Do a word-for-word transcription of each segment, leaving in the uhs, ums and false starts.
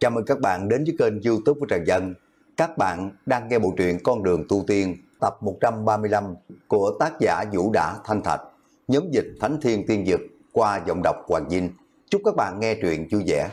Chào mừng các bạn đến với kênh YouTube của Trần Dân. Các bạn đang nghe bộ truyện Con đường tu tiên tập một trăm ba mươi lăm của tác giả Vũ Đã Thanh Thạch, nhóm dịch Thánh Thiên Tiên Dực qua giọng đọc Hoàng Vinh. Chúc các bạn nghe truyện vui vẻ.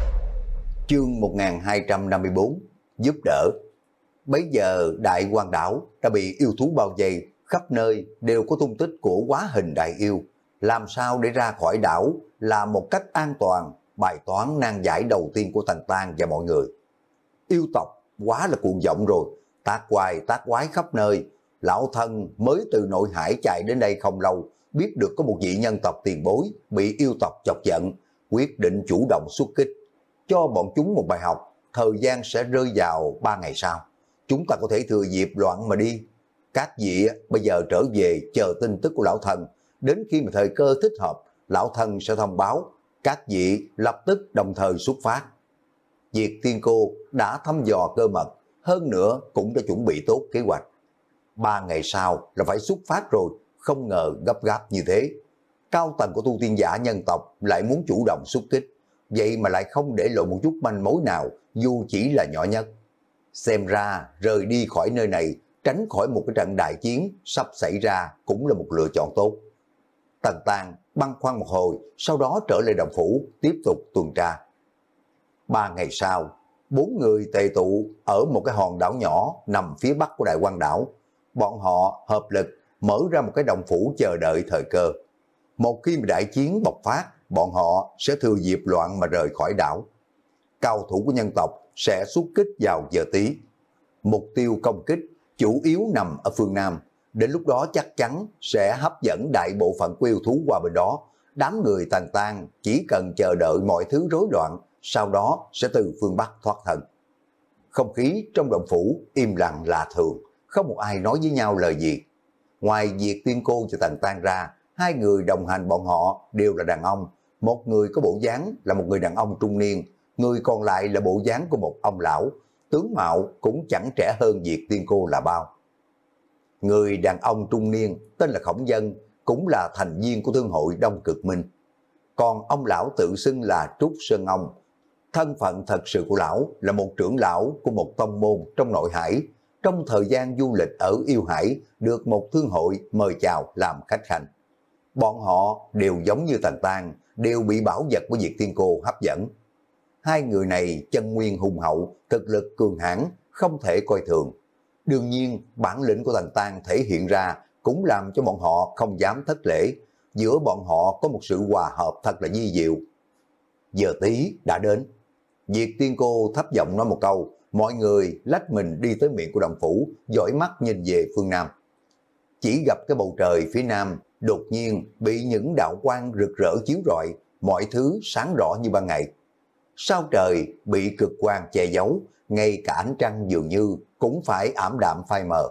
Chương một nghìn hai trăm năm mươi tư giúp đỡ. Bấy giờ Đại Hoàng đảo đã bị yêu thú bao vây, khắp nơi đều có tung tích của hóa hình đại yêu. Làm sao để ra khỏi đảo là một cách an toàn, bài toán nan giải đầu tiên của Tần Tan và mọi người. Yêu tộc quá là cuồng vọng rồi, tác hoài tác quái khắp nơi. Lão thân mới từ nội hải chạy đến đây không lâu, biết được có một vị nhân tộc tiền bối bị yêu tộc chọc giận, quyết định chủ động xuất kích, cho bọn chúng một bài học. Thời gian sẽ rơi vào ba ngày sau, chúng ta có thể thừa dịp loạn mà đi. Các vị bây giờ trở về chờ tin tức của lão thần, đến khi mà thời cơ thích hợp, lão thần sẽ thông báo, các vị lập tức đồng thời xuất phát. Diệt Tiên Cô đã thăm dò cơ mật, hơn nữa cũng đã chuẩn bị tốt kế hoạch. Ba ngày sau là phải xuất phát rồi, không ngờ gấp gáp như thế. Cao tầng của tu tiên giả nhân tộc lại muốn chủ động xuất kích, vậy mà lại không để lộ một chút manh mối nào, dù chỉ là nhỏ nhất. Xem ra rời đi khỏi nơi này, tránh khỏi một cái trận đại chiến sắp xảy ra cũng là một lựa chọn tốt. Tần Tan băn khoăn một hồi, sau đó trở lại đồng phủ, tiếp tục tuần tra. Ba ngày sau, bốn người tề tụ ở một cái hòn đảo nhỏ nằm phía bắc của Đại Hoàng đảo. Bọn họ hợp lực mở ra một cái đồng phủ chờ đợi thời cơ. Một khi mà đại chiến bộc phát, bọn họ sẽ thừa dịp loạn mà rời khỏi đảo. Cao thủ của nhân tộc sẽ xuất kích vào giờ tí. Mục tiêu công kích chủ yếu nằm ở phương Nam. Đến lúc đó chắc chắn sẽ hấp dẫn đại bộ phận của yêu thú qua bên đó. Đám người Tần Tan chỉ cần chờ đợi mọi thứ rối loạn, sau đó sẽ từ phương Bắc thoát thân. Không khí trong động phủ im lặng lạ thường, không một ai nói với nhau lời gì. Ngoài Diệt Tiên Cô và Tần Tan ra, hai người đồng hành bọn họ đều là đàn ông. Một người có bộ dáng là một người đàn ông trung niên, người còn lại là bộ dáng của một ông lão, tướng mạo cũng chẳng trẻ hơn Diệt Tiên Cô là bao. Người đàn ông trung niên tên là Khổng Dân, cũng là thành viên của Thương hội Đông Cực Minh. Còn ông lão tự xưng là Trúc Sơn Ông. Thân phận thật sự của lão là một trưởng lão của một tông môn trong nội hải. Trong thời gian du lịch ở Yêu Hải, được một thương hội mời chào làm khách khanh. Bọn họ đều giống như Tần Tan, đều bị bảo vật của Diệt Tiên Cô hấp dẫn. Hai người này chân nguyên hùng hậu, thực lực cường hãn, không thể coi thường. Đương nhiên, bản lĩnh của Tần Tan thể hiện ra cũng làm cho bọn họ không dám thất lễ. Giữa bọn họ có một sự hòa hợp thật là vi diệu. Giờ tí đã đến. Diệt Tiên Cô thấp giọng nói một câu, mọi người lách mình đi tới miệng của động phủ, dõi mắt nhìn về phương Nam. Chỉ gặp cái bầu trời phía Nam đột nhiên bị những đạo quang rực rỡ chiếu rọi, mọi thứ sáng rõ như ban ngày. Sao trời bị cực quang che giấu, ngay cả ánh trăng dường như cũng phải ảm đạm phai mờ.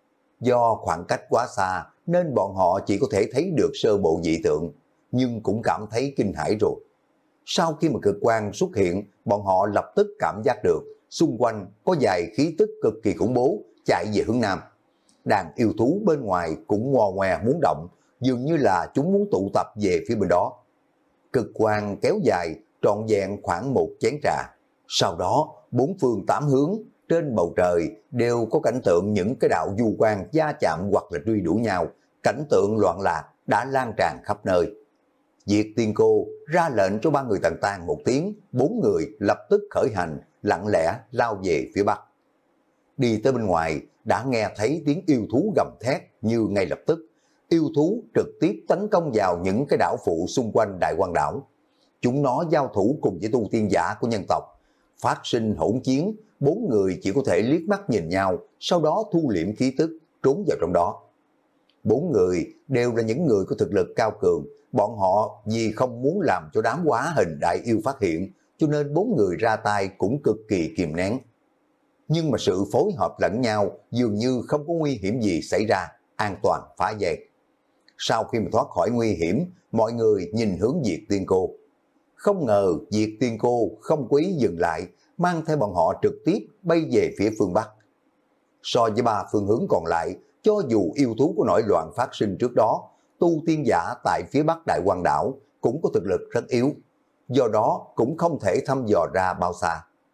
Do khoảng cách quá xa nên bọn họ chỉ có thể thấy được sơ bộ dị tượng, nhưng cũng cảm thấy kinh hãi rồi. Sau khi mà cực quang xuất hiện, bọn họ lập tức cảm giác được xung quanh có vài khí tức cực kỳ khủng bố chạy về hướng Nam. Đàn yêu thú bên ngoài cũng ngoe ngoe muốn động, dường như là chúng muốn tụ tập về phía bên đó. Cực quang kéo dài trọn vẹn khoảng một chén trà. Sau đó, bốn phương tám hướng trên bầu trời đều có cảnh tượng những cái đạo du quang va chạm hoặc là truy đuổi nhau. Cảnh tượng loạn lạc đã lan tràn khắp nơi. Diệt Tiên Cô ra lệnh cho ba người Tần Tan một tiếng, bốn người lập tức khởi hành, lặng lẽ lao về phía Bắc. Đi tới bên ngoài, đã nghe thấy tiếng yêu thú gầm thét như ngay lập tức. Yêu thú trực tiếp tấn công vào những cái đảo phụ xung quanh Đại Hoàng đảo. Chúng nó giao thủ cùng với tu tiên giả của nhân tộc. Phát sinh hỗn chiến, bốn người chỉ có thể liếc mắt nhìn nhau, sau đó thu liễm khí tức, trốn vào trong đó. Bốn người đều là những người có thực lực cao cường, bọn họ vì không muốn làm cho đám hóa hình đại yêu phát hiện, cho nên bốn người ra tay cũng cực kỳ kiềm nén. Nhưng mà sự phối hợp lẫn nhau dường như không có nguy hiểm gì xảy ra, an toàn phá dây. Sau khi mà thoát khỏi nguy hiểm, mọi người nhìn hướng Diệt Tiên Cô. Không ngờ Diệt Tiên Cô không quý dừng lại, mang theo bọn họ trực tiếp bay về phía phương Bắc. So với ba phương hướng còn lại, cho dù yêu thú của nổi loạn phát sinh trước đó, tu tiên giả tại phía Bắc Đại Hoàng đảo cũng có thực lực rất yếu, do đó cũng không thể thăm dò ra bao xa.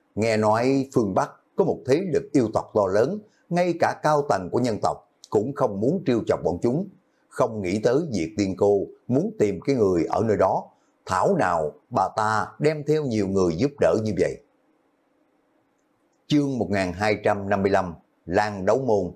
Nghe nói phương Bắc có một thế lực yêu tộc to lớn, ngay cả cao tầng của nhân tộc cũng không muốn trêu chọc bọn chúng, không nghĩ tới việc tiên cô muốn tìm cái người ở nơi đó, thảo nào bà ta đem theo nhiều người giúp đỡ như vậy. Chương một nghìn hai trăm năm mươi lăm, Lan Đấu Môn.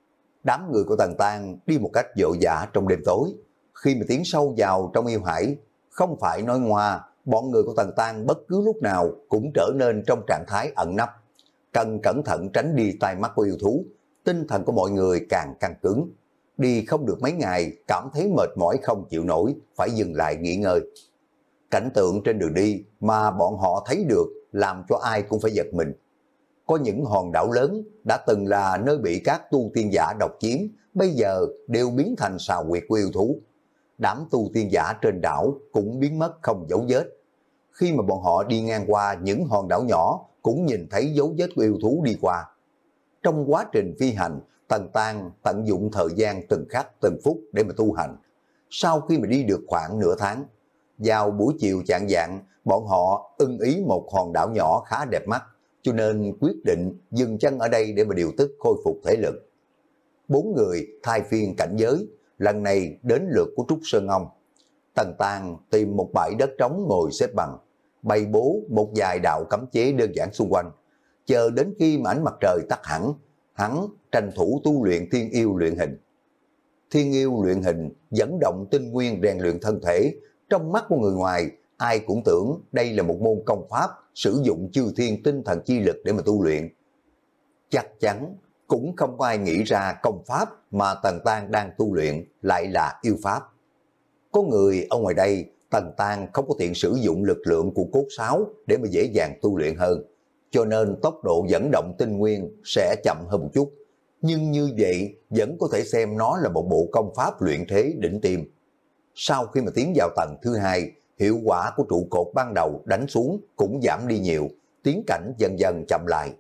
Đám người của Tần Tang đi một cách vội vã trong đêm tối. Khi mà tiến sâu vào trong yêu hải, không phải nói ngoa, bọn người của Tần Tang bất cứ lúc nào cũng trở nên trong trạng thái ẩn nấp, cần cẩn thận tránh đi tai mắt của yêu thú. Tinh thần của mọi người càng căng cứng, đi không được mấy ngày cảm thấy mệt mỏi không chịu nổi, phải dừng lại nghỉ ngơi. Cảnh tượng trên đường đi mà bọn họ thấy được làm cho ai cũng phải giật mình. Có những hòn đảo lớn đã từng là nơi bị các tu tiên giả độc chiếm, bây giờ đều biến thành sào huyệt của yêu thú. Đám tu tiên giả trên đảo cũng biến mất không dấu vết. Khi mà bọn họ đi ngang qua những hòn đảo nhỏ cũng nhìn thấy dấu vết của yêu thú đi qua. Trong quá trình phi hành, Tần Tang tận dụng thời gian từng khắc từng phút để mà tu hành. Sau khi mà đi được khoảng nửa tháng, vào buổi chiều chạng vạng, bọn họ ưng ý một hòn đảo nhỏ khá đẹp mắt, cho nên quyết định dừng chân ở đây để mà điều tức khôi phục thể lực. Bốn người thay phiên cảnh giới, lần này đến lượt của Trúc Sơn Ông. Tần Tang tìm một bãi đất trống ngồi xếp bằng, bày bố một vài đạo cấm chế đơn giản xung quanh, chờ đến khi mà ánh mặt trời tắt hẳn, hắn tranh thủ tu luyện thiên yêu luyện hình. Thiên yêu luyện hình dẫn động tinh nguyên rèn luyện thân thể, trong mắt của người ngoài ai cũng tưởng đây là một môn công pháp sử dụng chư thiên tinh thần chi lực để mà tu luyện. Chắc chắn cũng không có ai nghĩ ra công pháp mà Tần Tang đang tu luyện lại là yêu pháp. Có người ở ngoài đây, Tần Tang không có tiện sử dụng lực lượng của cốt sáo để mà dễ dàng tu luyện hơn, cho nên tốc độ dẫn động tinh nguyên sẽ chậm hơn một chút. Nhưng như vậy vẫn có thể xem nó là một bộ công pháp luyện thế đỉnh tiêm. Sau khi mà tiến vào tầng thứ hai, hiệu quả của trụ cột ban đầu đánh xuống cũng giảm đi nhiều, tiến cảnh dần dần chậm lại.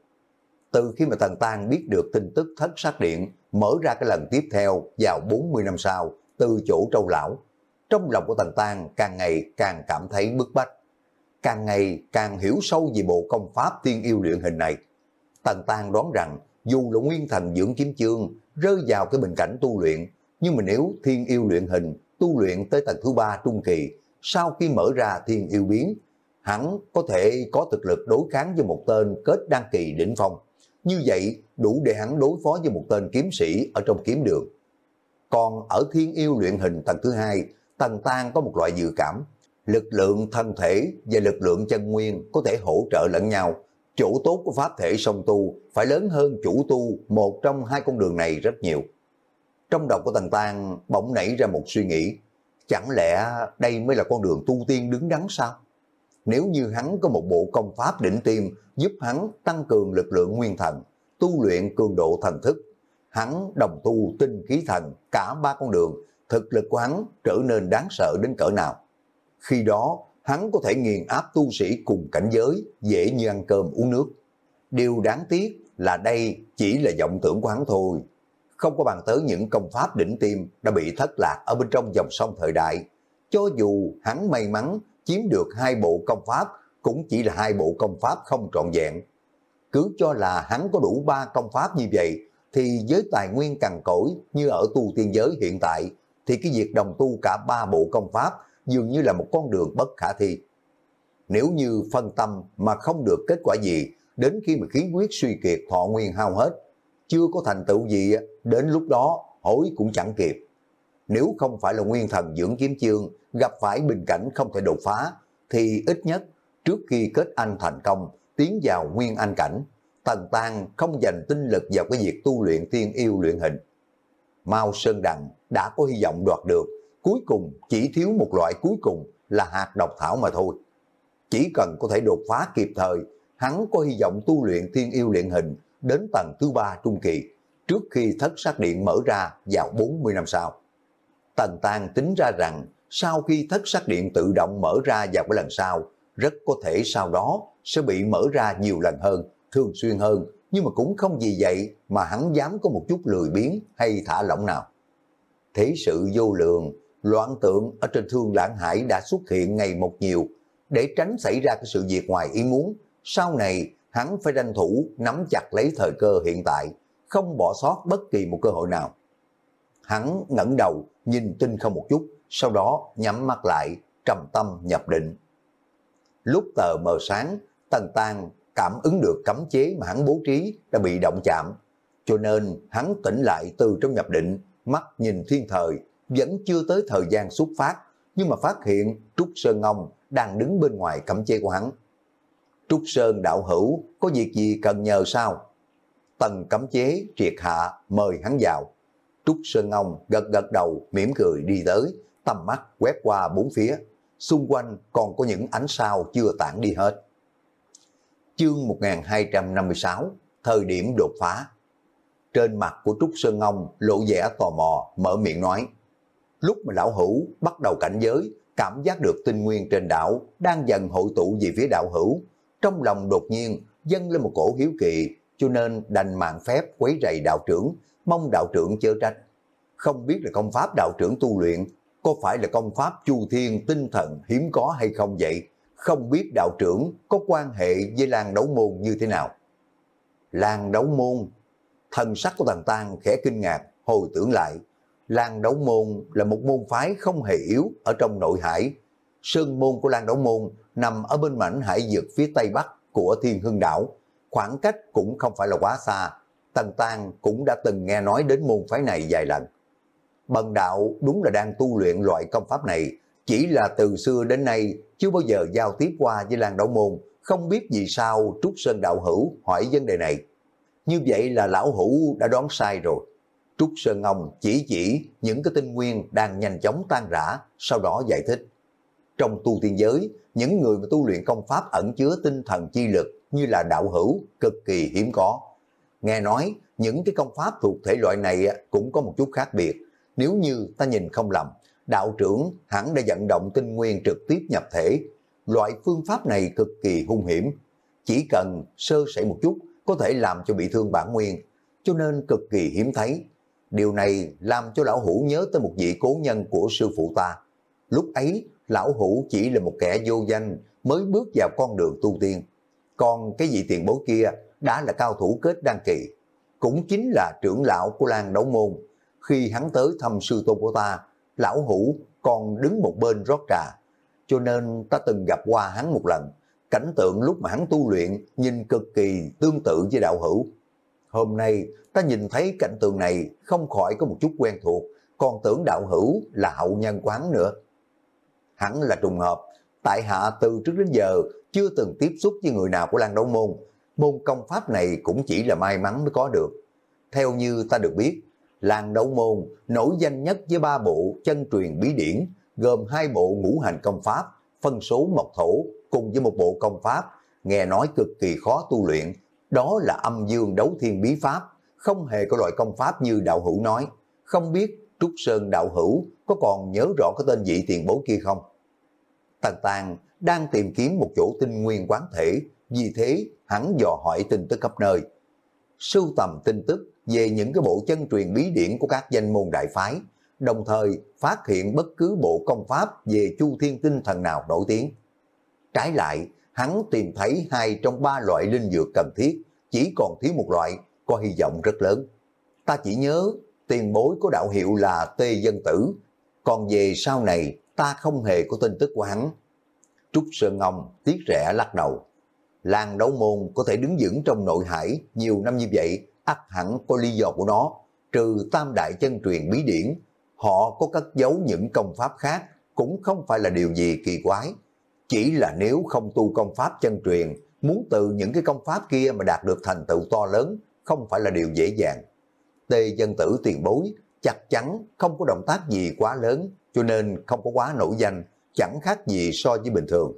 Từ khi mà Tần Tang biết được tin tức thất sát điện mở ra cái lần tiếp theo vào bốn mươi năm sau từ chỗ Trâu Lão, trong lòng của Tần Tang càng ngày càng cảm thấy bức bách, càng ngày càng hiểu sâu về bộ công pháp thiên yêu luyện hình này. Tần Tang đoán rằng dù là nguyên thần dưỡng kiếm chương rơi vào cái bình cảnh tu luyện, nhưng mà nếu thiên yêu luyện hình tu luyện tới tầng thứ ba trung kỳ, sau khi mở ra thiên yêu biến, hắn có thể có thực lực đối kháng với một tên kết đăng kỳ đỉnh phong. Như vậy đủ để hắn đối phó với một tên kiếm sĩ ở trong kiếm đường. Còn ở thiên yêu luyện hình tầng thứ hai, Tần Tang có một loại dự cảm, lực lượng thân thể và lực lượng chân nguyên có thể hỗ trợ lẫn nhau. Chỗ tốt của pháp thể song tu phải lớn hơn chủ tu một trong hai con đường này rất nhiều. Trong đầu của Tần Tang bỗng nảy ra một suy nghĩ, chẳng lẽ đây mới là con đường tu tiên đứng đắn sao? Nếu như hắn có một bộ công pháp đỉnh tiêm giúp hắn tăng cường lực lượng nguyên thần, tu luyện cường độ thần thức, hắn đồng tu tinh khí thần, cả ba con đường, thực lực của hắn trở nên đáng sợ đến cỡ nào. Khi đó, hắn có thể nghiền áp tu sĩ cùng cảnh giới, dễ như ăn cơm uống nước. Điều đáng tiếc là đây chỉ là vọng tưởng của hắn thôi, không có bằng tới những công pháp đỉnh tiêm đã bị thất lạc ở bên trong dòng sông thời đại. Cho dù hắn may mắn chiếm được hai bộ công pháp, cũng chỉ là hai bộ công pháp không trọn vẹn. Cứ cho là hắn có đủ ba công pháp như vậy, thì với tài nguyên cằn cỗi như ở tu tiên giới hiện tại, thì cái việc đồng tu cả ba bộ công pháp dường như là một con đường bất khả thi. Nếu như phân tâm mà không được kết quả gì, đến khi mà khí huyết suy kiệt thọ nguyên hao hết, chưa có thành tựu gì, đến lúc đó hối cũng chẳng kịp. Nếu không phải là nguyên thần dưỡng kiếm chương gặp phải bình cảnh không thể đột phá, thì ít nhất trước khi kết anh thành công, tiến vào nguyên anh cảnh, Tần Tang không dành tinh lực vào cái việc tu luyện thiên yêu luyện hình. Mao Sơn Đằng đã có hy vọng đoạt được, cuối cùng chỉ thiếu một loại cuối cùng là hạt độc thảo mà thôi. Chỉ cần có thể đột phá kịp thời, hắn có hy vọng tu luyện thiên yêu luyện hình đến tầng thứ ba trung kỳ, trước khi thất sát điện mở ra vào bốn mươi năm sau. Tần Tang tính ra rằng sau khi thất sát điện tự động mở ra vào cái lần sau, rất có thể sau đó sẽ bị mở ra nhiều lần hơn, thường xuyên hơn, nhưng mà cũng không vì vậy mà hắn dám có một chút lười biếng hay thả lỏng nào. Thế sự vô lượng, loạn tượng ở trên Thương Lãng Hải đã xuất hiện ngày một nhiều, để tránh xảy ra cái sự việc ngoài ý muốn. Sau này hắn phải tranh thủ nắm chặt lấy thời cơ hiện tại, không bỏ sót bất kỳ một cơ hội nào. Hắn ngẩng đầu nhìn tinh không một chút, sau đó nhắm mắt lại, trầm tâm nhập định. Lúc tờ mờ sáng, Tần Tang cảm ứng được cấm chế mà hắn bố trí đã bị động chạm, cho nên hắn tỉnh lại từ trong nhập định, mắt nhìn thiên thời, vẫn chưa tới thời gian xuất phát, nhưng mà phát hiện Trúc Sơn Ngông đang đứng bên ngoài cấm chế của hắn. Trúc Sơn đạo hữu, có việc gì cần nhờ sao? Tần cấm chế triệt hạ mời hắn vào. Trúc Sơn Ngông gật gật đầu mỉm cười đi tới, tầm mắt quét qua bốn phía, xung quanh còn có những ánh sao chưa tản đi hết. Chương một nghìn hai trăm năm mươi sáu, thời điểm đột phá. Trên mặt của Trúc Sơn Ngông lộ vẻ tò mò, mở miệng nói. Lúc mà lão hữu bắt đầu cảnh giới, cảm giác được tinh nguyên trên đảo đang dần hội tụ về phía đạo hữu. Trong lòng đột nhiên dâng lên một cổ hiếu kỳ, cho nên đành mạng phép quấy rầy đạo trưởng, mong đạo trưởng chớ trách. Không biết là công pháp đạo trưởng tu luyện có phải là công pháp chu thiên tinh thần hiếm có hay không vậy? Không biết đạo trưởng có quan hệ với Lan Đấu Môn như thế nào? Lan Đấu Môn? Thần sắc của Tần Tang khẽ kinh ngạc, hồi tưởng lại. Lan Đấu Môn là một môn phái không hề yếu ở trong nội hải. Sơn môn của Lan Đấu Môn nằm ở bên mảnh hải vực phía tây bắc của Thiên Hưng đảo. Khoảng cách cũng không phải là quá xa. Tần Tang cũng đã từng nghe nói đến môn phái này vài lần. Bần đạo đúng là đang tu luyện loại công pháp này, chỉ là từ xưa đến nay chưa bao giờ giao tiếp qua với Lan Đấu Môn, không biết vì sao Trúc Sơn đạo hữu hỏi vấn đề này. Như vậy là lão hữu đã đoán sai rồi. Trúc Sơn Ngông chỉ chỉ những cái tinh nguyên đang nhanh chóng tan rã, sau đó giải thích. Trong tu tiên giới, những người mà tu luyện công pháp ẩn chứa tinh thần chi lực như là đạo hữu cực kỳ hiếm có. Nghe nói những cái công pháp thuộc thể loại này cũng có một chút khác biệt. Nếu như ta nhìn không lầm, đạo trưởng hẳn đã vận động tinh nguyên trực tiếp nhập thể. Loại phương pháp này cực kỳ hung hiểm. Chỉ cần sơ sẩy một chút có thể làm cho bị thương bản nguyên, cho nên cực kỳ hiếm thấy. Điều này làm cho lão hữu nhớ tới một vị cố nhân của sư phụ ta. Lúc ấy, lão hữu chỉ là một kẻ vô danh mới bước vào con đường tu tiên. Còn cái vị tiền bối kia đã là cao thủ kết đan kỳ, cũng chính là trưởng lão của Lan Đấu Môn. Khi hắn tới thăm sư tôn của ta, lão hữu còn đứng một bên rót trà, cho nên ta từng gặp qua hắn một lần. Cảnh tượng lúc mà hắn tu luyện nhìn cực kỳ tương tự với đạo hữu. Hôm nay ta nhìn thấy cảnh tượng này không khỏi có một chút quen thuộc, còn tưởng đạo hữu là hậu nhân của hắn nữa. Hẳn là trùng hợp, tại hạ từ trước đến giờ chưa từng tiếp xúc với người nào của Lan Đấu Môn. Môn công pháp này cũng chỉ là may mắn mới có được. Theo như ta được biết, Lan Đấu Môn nổi danh nhất với ba bộ chân truyền bí điển, gồm hai bộ ngũ hành công pháp, phân số mộc thổ, cùng với một bộ công pháp, nghe nói cực kỳ khó tu luyện, đó là âm dương đấu thiên bí pháp, không hề có loại công pháp như đạo hữu nói. Không biết Trúc Sơn đạo hữu có còn nhớ rõ cái tên vị tiền bối kia không? Tần Tang đang tìm kiếm một chỗ tinh nguyên quán thể, vì thế hắn dò hỏi tin tức khắp nơi. Sưu tầm tin tức về những cái bộ chân truyền bí điển của các danh môn đại phái, đồng thời phát hiện bất cứ bộ công pháp về chu thiên tinh thần nào nổi tiếng. Trái lại, hắn tìm thấy hai trong ba loại linh dược cần thiết, chỉ còn thiếu một loại, có hy vọng rất lớn. Ta chỉ nhớ tiền bối có đạo hiệu là Tê Dân Tử, còn về sau này ta không hề có tin tức của hắn. Trúc Sơn Ngông tiếc rẻ lắc đầu. Lan Đấu Môn có thể đứng vững trong nội hải nhiều năm như vậy, ắt hẳn có lý do của nó. Trừ tam đại chân truyền bí điển, họ có cất giấu những công pháp khác cũng không phải là điều gì kỳ quái. Chỉ là nếu không tu công pháp chân truyền, muốn từ những cái công pháp kia mà đạt được thành tựu to lớn, không phải là điều dễ dàng. Tê Dân Tử tiền bối chắc chắn không có động tác gì quá lớn, cho nên không có quá nổi danh, chẳng khác gì so với bình thường.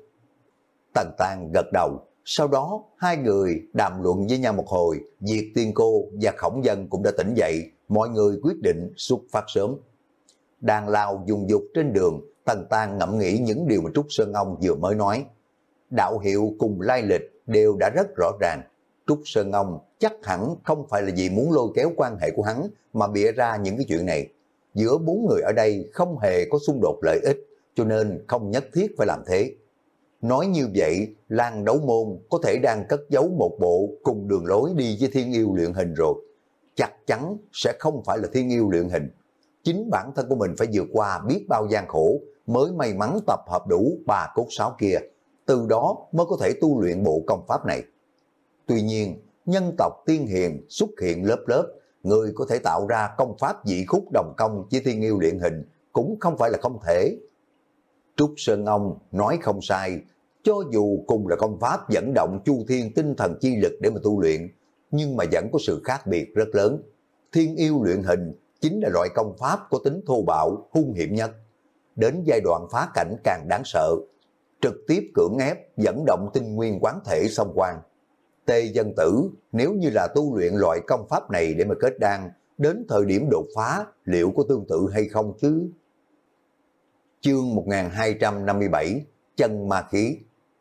Tần Tang gật đầu, sau đó hai người đàm luận với nhau một hồi, Diệt Tiên Cô và Khổng Dân cũng đã tỉnh dậy, mọi người quyết định xuất phát sớm. Đang lao dùng dục trên đường, Tần Tang ngẫm nghĩ những điều mà Trúc Sơn Ngông vừa mới nói. Đạo hiệu cùng lai lịch đều đã rất rõ ràng. Trúc Sơn Ngông chắc hẳn không phải là vì muốn lôi kéo quan hệ của hắn mà bịa ra những cái chuyện này. Giữa bốn người ở đây không hề có xung đột lợi ích, cho nên không nhất thiết phải làm thế. Nói như vậy, Lan Đấu Môn có thể đang cất giấu một bộ cùng đường lối đi với Thiên Yêu luyện hình rồi. Chắc chắn sẽ không phải là Thiên Yêu luyện hình. Chính bản thân của mình phải vượt qua biết bao gian khổ mới may mắn tập hợp đủ ba cốt sáu kia. Từ đó mới có thể tu luyện bộ công pháp này. Tuy nhiên, nhân tộc tiên hiền xuất hiện lớp lớp, người có thể tạo ra công pháp dị khúc đồng công với Thiên Yêu luyện hình cũng không phải là không thể. Trúc Sơn Ông nói không sai, cho dù cùng là công pháp dẫn động chu thiên tinh thần chi lực để mà tu luyện, nhưng mà vẫn có sự khác biệt rất lớn. Thiên Yêu luyện hình chính là loại công pháp có tính thô bạo, hung hiểm nhất. Đến giai đoạn phá cảnh càng đáng sợ, trực tiếp cưỡng ép dẫn động tinh nguyên quán thể xông quan. Tề Dân Tử nếu như là tu luyện loại công pháp này để mà kết đan, đến thời điểm đột phá liệu có tương tự hay không chứ? Chương một nghìn hai trăm năm mươi bảy, chân ma khí.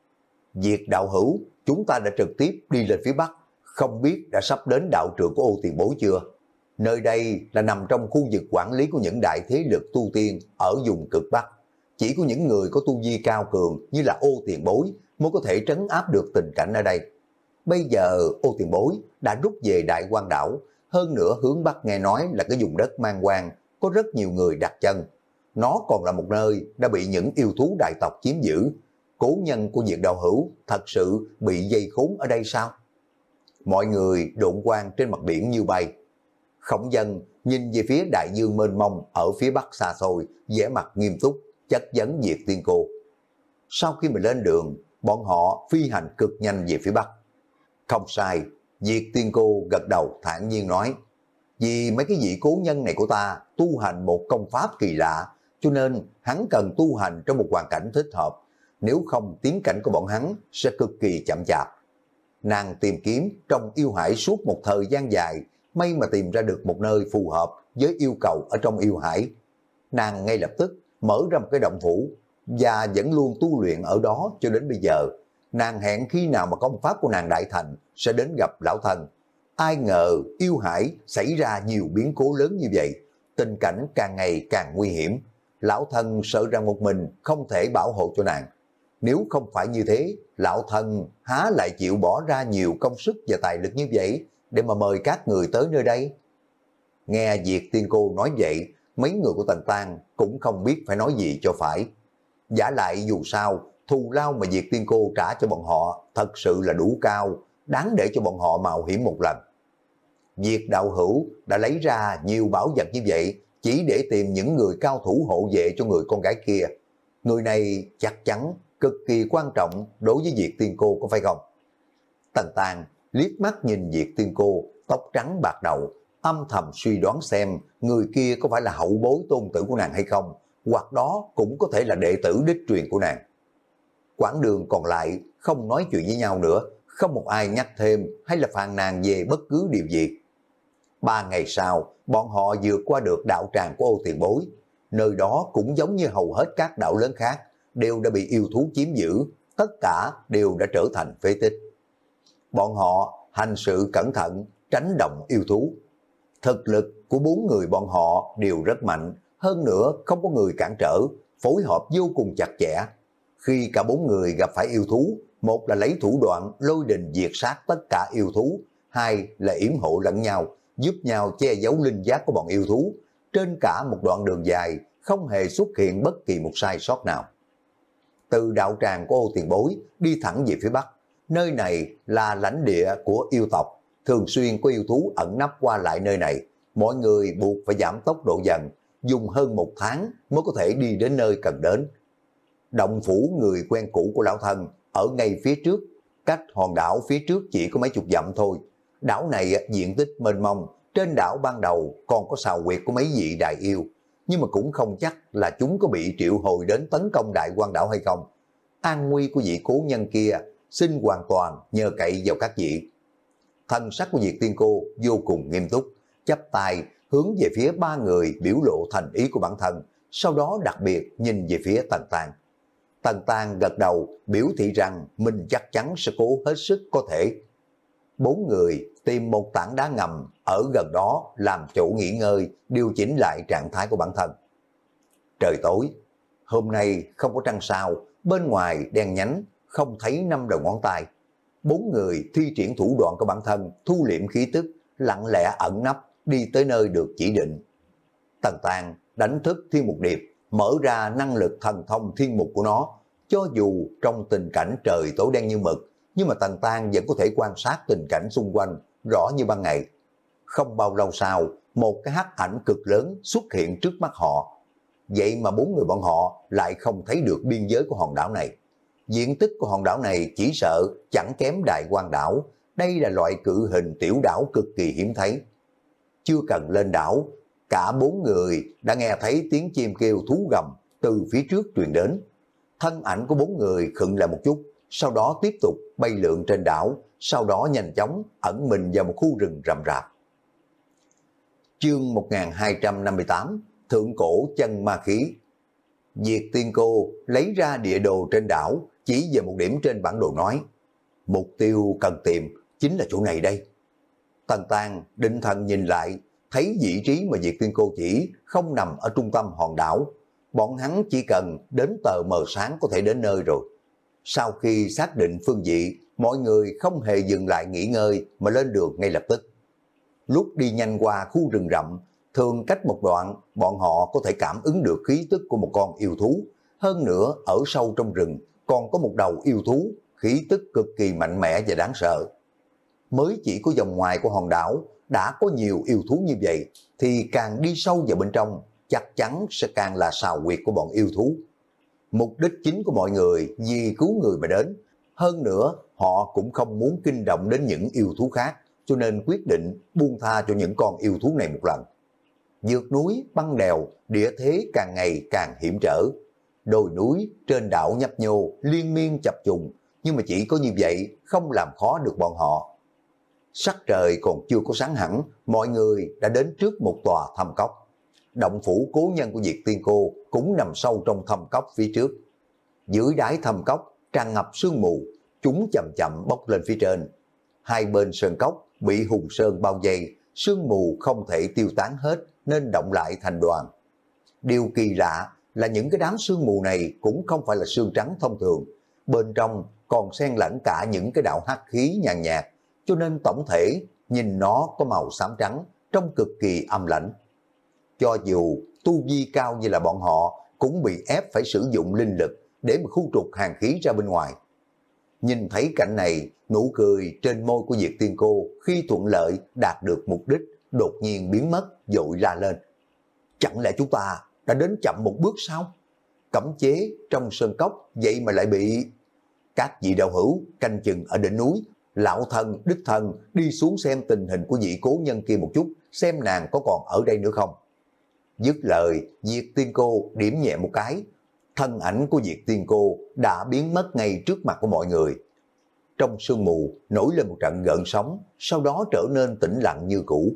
Diệt đạo hữu, chúng ta đã trực tiếp đi lên phía Bắc, không biết đã sắp đến đạo trượng của Ô Tiền Bối chưa? Nơi đây là nằm trong khu vực quản lý của những đại thế lực tu tiên ở vùng cực Bắc. Chỉ có những người có tu vi cao cường như là Ô Tiền Bối mới có thể trấn áp được tình cảnh ở đây. Bây giờ Ô Tiền Bối đã rút về Đại Quan Đảo, hơn nữa hướng Bắc nghe nói là cái vùng đất man hoang, có rất nhiều người đặt chân. Nó còn là một nơi đã bị những yêu thú đại tộc chiếm giữ. Cố nhân của Diệt đạo hữu thật sự bị dây khốn ở đây sao? Mọi người độn quang trên mặt biển như bay. Khổng Dân nhìn về phía đại dương mênh mông ở phía Bắc xa xôi, vẻ mặt nghiêm túc, chất vấn Diệt Tiên Cô. Sau khi mình lên đường, bọn họ phi hành cực nhanh về phía Bắc. Không sai, Diệt Tiên Cô gật đầu thản nhiên nói, vì mấy cái vị cố nhân này của ta tu hành một công pháp kỳ lạ, cho nên hắn cần tu hành trong một hoàn cảnh thích hợp, nếu không tiến cảnh của bọn hắn sẽ cực kỳ chậm chạp. Nàng tìm kiếm trong yêu hải suốt một thời gian dài, may mà tìm ra được một nơi phù hợp với yêu cầu ở trong yêu hải. Nàng ngay lập tức mở ra một cái động phủ và vẫn luôn tu luyện ở đó cho đến bây giờ. Nàng hẹn khi nào mà công pháp của nàng đại thành sẽ đến gặp lão thần. Ai ngờ yêu hải xảy ra nhiều biến cố lớn như vậy, tình cảnh càng ngày càng nguy hiểm. Lão thần sợ rằng một mình không thể bảo hộ cho nàng. Nếu không phải như thế, lão thần há lại chịu bỏ ra nhiều công sức và tài lực như vậy để mà mời các người tới nơi đây. Nghe Diệt Tiên Cô nói vậy, mấy người của Tần Tang cũng không biết phải nói gì cho phải. Giả lại dù sao, thù lao mà Diệt Tiên Cô trả cho bọn họ thật sự là đủ cao, đáng để cho bọn họ mạo hiểm một lần. Diệt đạo hữu đã lấy ra nhiều bảo vật như vậy chỉ để tìm những người cao thủ hộ vệ cho người con gái kia. Người này chắc chắn cực kỳ quan trọng đối với Diệt Tiên Cô, có phải không? Tần Tang liếc mắt nhìn Diệt Tiên Cô, tóc trắng bạc đầu, âm thầm suy đoán xem người kia có phải là hậu bối tôn tử của nàng hay không, hoặc đó cũng có thể là đệ tử đích truyền của nàng. Quãng đường còn lại không nói chuyện với nhau nữa, không một ai nhắc thêm hay là phàn nàn về bất cứ điều gì. Ba ngày sau, bọn họ vượt qua được đạo tràng của Ô Tiền Bối. Nơi đó cũng giống như hầu hết các đạo lớn khác, đều đã bị yêu thú chiếm giữ, tất cả đều đã trở thành phế tích. Bọn họ hành sự cẩn thận, tránh động yêu thú. Thực lực của bốn người bọn họ đều rất mạnh, hơn nữa không có người cản trở, phối hợp vô cùng chặt chẽ. Khi cả bốn người gặp phải yêu thú, một là lấy thủ đoạn lôi đình diệt sát tất cả yêu thú, hai là yểm hộ lẫn nhau, giúp nhau che giấu linh giác của bọn yêu thú. Trên cả một đoạn đường dài, không hề xuất hiện bất kỳ một sai sót nào. Từ đạo tràng của Ô Tiền Bối đi thẳng về phía Bắc, nơi này là lãnh địa của yêu tộc, thường xuyên có yêu thú ẩn nấp qua lại nơi này. Mọi người buộc phải giảm tốc độ dần, dùng hơn một tháng mới có thể đi đến nơi cần đến. Động phủ người quen cũ của lão thần ở ngay phía trước, cách hòn đảo phía trước chỉ có mấy chục dặm thôi. Đảo này diện tích mênh mông, trên đảo ban đầu còn có sào huyệt của mấy vị đại yêu, nhưng mà cũng không chắc là chúng có bị triệu hồi đến tấn công Đại Quan đảo hay không. An nguy của vị cố nhân kia xin hoàn toàn nhờ cậy vào các vị. Thân sắc của Diệt Tiên Cô vô cùng nghiêm túc, chắp tay hướng về phía ba người biểu lộ thành ý của bản thân, sau đó đặc biệt nhìn về phía Tần Tang. Tần Tang gật đầu biểu thị rằng mình chắc chắn sẽ cố hết sức có thể. Bốn người tìm một tảng đá ngầm ở gần đó làm chỗ nghỉ ngơi, điều chỉnh lại trạng thái của bản thân. Trời tối, hôm nay không có trăng sao, bên ngoài đen nhánh, không thấy năm đầu ngón tay. Bốn người thi triển thủ đoạn của bản thân, thu liễm khí tức, lặng lẽ ẩn nấp đi tới nơi được chỉ định. Tần Tàng đánh thức Thiên Mục Điệp, mở ra năng lực thần thông thiên mục của nó. Cho dù trong tình cảnh trời tối đen như mực, nhưng mà Tần Tàng vẫn có thể quan sát tình cảnh xung quanh rõ như ban ngày. Không bao lâu sau, một cái hắc ảnh cực lớn xuất hiện trước mắt họ. Vậy mà bốn người bọn họ lại không thấy được biên giới của hòn đảo này. Diện tích của hòn đảo này chỉ sợ chẳng kém Đại Quan đảo. Đây là loại cự hình tiểu đảo cực kỳ hiếm thấy. Chưa cần lên đảo, cả bốn người đã nghe thấy tiếng chim kêu thú gầm từ phía trước truyền đến. Thân ảnh của bốn người khựng lại một chút, sau đó tiếp tục bay lượn trên đảo, sau đó nhanh chóng ẩn mình vào một khu rừng rậm rạp. Chương một nghìn hai trăm năm mươi tám, Thượng cổ chân ma khí. Diệt Tiên Cô lấy ra địa đồ trên đảo, chỉ về một điểm trên bản đồ nói, mục tiêu cần tìm chính là chỗ này đây. Tần Tàng định thần nhìn lại, thấy vị trí mà Diệt Tiên Cô chỉ không nằm ở trung tâm hòn đảo. Bọn hắn chỉ cần đến tờ mờ sáng có thể đến nơi rồi. Sau khi xác định phương vị, mọi người không hề dừng lại nghỉ ngơi mà lên đường ngay lập tức. Lúc đi nhanh qua khu rừng rậm, thường cách một đoạn, bọn họ có thể cảm ứng được khí tức của một con yêu thú. Hơn nữa, ở sâu trong rừng còn có một đầu yêu thú, khí tức cực kỳ mạnh mẽ và đáng sợ. Mới chỉ có vòng ngoài của hòn đảo đã có nhiều yêu thú như vậy, thì càng đi sâu vào bên trong, chắc chắn sẽ càng là sào huyệt của bọn yêu thú. Mục đích chính của mọi người vì cứu người mà đến. Hơn nữa, họ cũng không muốn kinh động đến những yêu thú khác, cho nên quyết định buông tha cho những con yêu thú này một lần. Vượt núi, băng đèo, địa thế càng ngày càng hiểm trở. Đồi núi, trên đảo nhấp nhô, liên miên chập trùng, nhưng mà chỉ có như vậy không làm khó được bọn họ. Sắc trời còn chưa có sáng hẳn, mọi người đã đến trước một tòa thâm cốc. Động phủ cố nhân của Diệt Tiên Cô cũng nằm sâu trong thâm cốc phía trước. Dưới đáy thâm cốc tràn ngập sương mù, chúng chậm chậm bốc lên phía trên. Hai bên sơn cốc bị hùng sơn bao vây, sương mù không thể tiêu tán hết nên động lại thành đoàn. Điều kỳ lạ là những cái đám sương mù này cũng không phải là sương trắng thông thường, bên trong còn xen lẫn cả những cái đạo hắc khí nhàn nhạt, cho nên tổng thể nhìn nó có màu xám trắng, trông cực kỳ âm lãnh. Cho dù tu vi cao như là bọn họ cũng bị ép phải sử dụng linh lực để mà khu trục hàn khí ra bên ngoài. Nhìn thấy cảnh này, nụ cười trên môi của Diệt Tiên Cô khi thuận lợi đạt được mục đích đột nhiên biến mất, vội la lên. Chẳng lẽ chúng ta đã đến chậm một bước sao? Cấm chế trong sơn cốc vậy mà lại bị... Các vị đạo hữu canh chừng ở đỉnh núi, lão thân đích thân đi xuống xem tình hình của vị cố nhân kia một chút, xem nàng có còn ở đây nữa không. Dứt lời, Diệt Tiên Cô điểm nhẹ một cái, thân ảnh của Diệt Tiên Cô đã biến mất ngay trước mặt của mọi người. Trong sương mù nổi lên một trận gợn sóng, sau đó trở nên tĩnh lặng như cũ.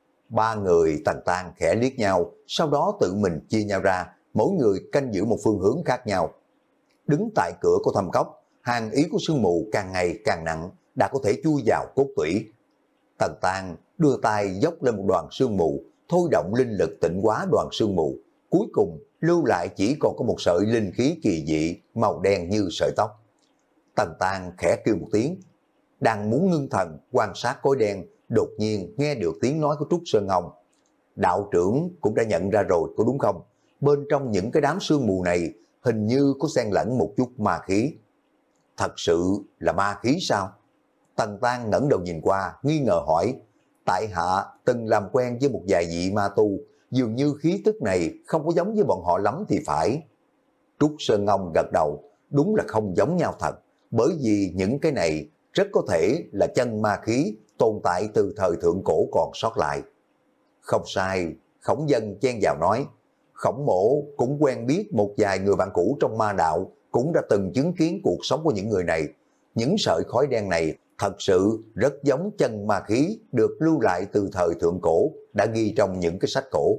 Ba người Tần Tàng khẽ liếc nhau, sau đó tự mình chia nhau ra, mỗi người canh giữ một phương hướng khác nhau. Đứng tại cửa của thâm cốc, hàn ý của sương mù càng ngày càng nặng, đã có thể chui vào cốt tủy. Tần Tàng đưa tay dốc lên một đoàn sương mù, thôi động linh lực tịnh hóa đoàn sương mù, cuối cùng lưu lại chỉ còn có một sợi linh khí kỳ dị màu đen như sợi tóc. Tần Tàng khẽ kêu một tiếng, đang muốn ngưng thần quan sát khối đen, đột nhiên nghe được tiếng nói của Trúc Sơn Ngông. Đạo trưởng cũng đã nhận ra rồi có đúng không? Bên trong những cái đám sương mù này hình như có xen lẫn một chút ma khí. Thật sự là ma khí sao? Tần Tàng ngẩng đầu nhìn qua, nghi ngờ hỏi. Tại hạ từng làm quen với một vài vị ma tu, dường như khí tức này không có giống với bọn họ lắm thì phải. Trúc Sơn Ngông gật đầu, đúng là không giống nhau thật, bởi vì những cái này rất có thể là chân ma khí tồn tại từ thời thượng cổ còn sót lại. Không sai, Khổng Dân chen vào nói, Khổng Mỗ cũng quen biết một vài người bạn cũ trong ma đạo, cũng đã từng chứng kiến cuộc sống của những người này. Những sợi khói đen này thật sự rất giống chân ma khí được lưu lại từ thời thượng cổ, đã ghi trong những cái sách cổ.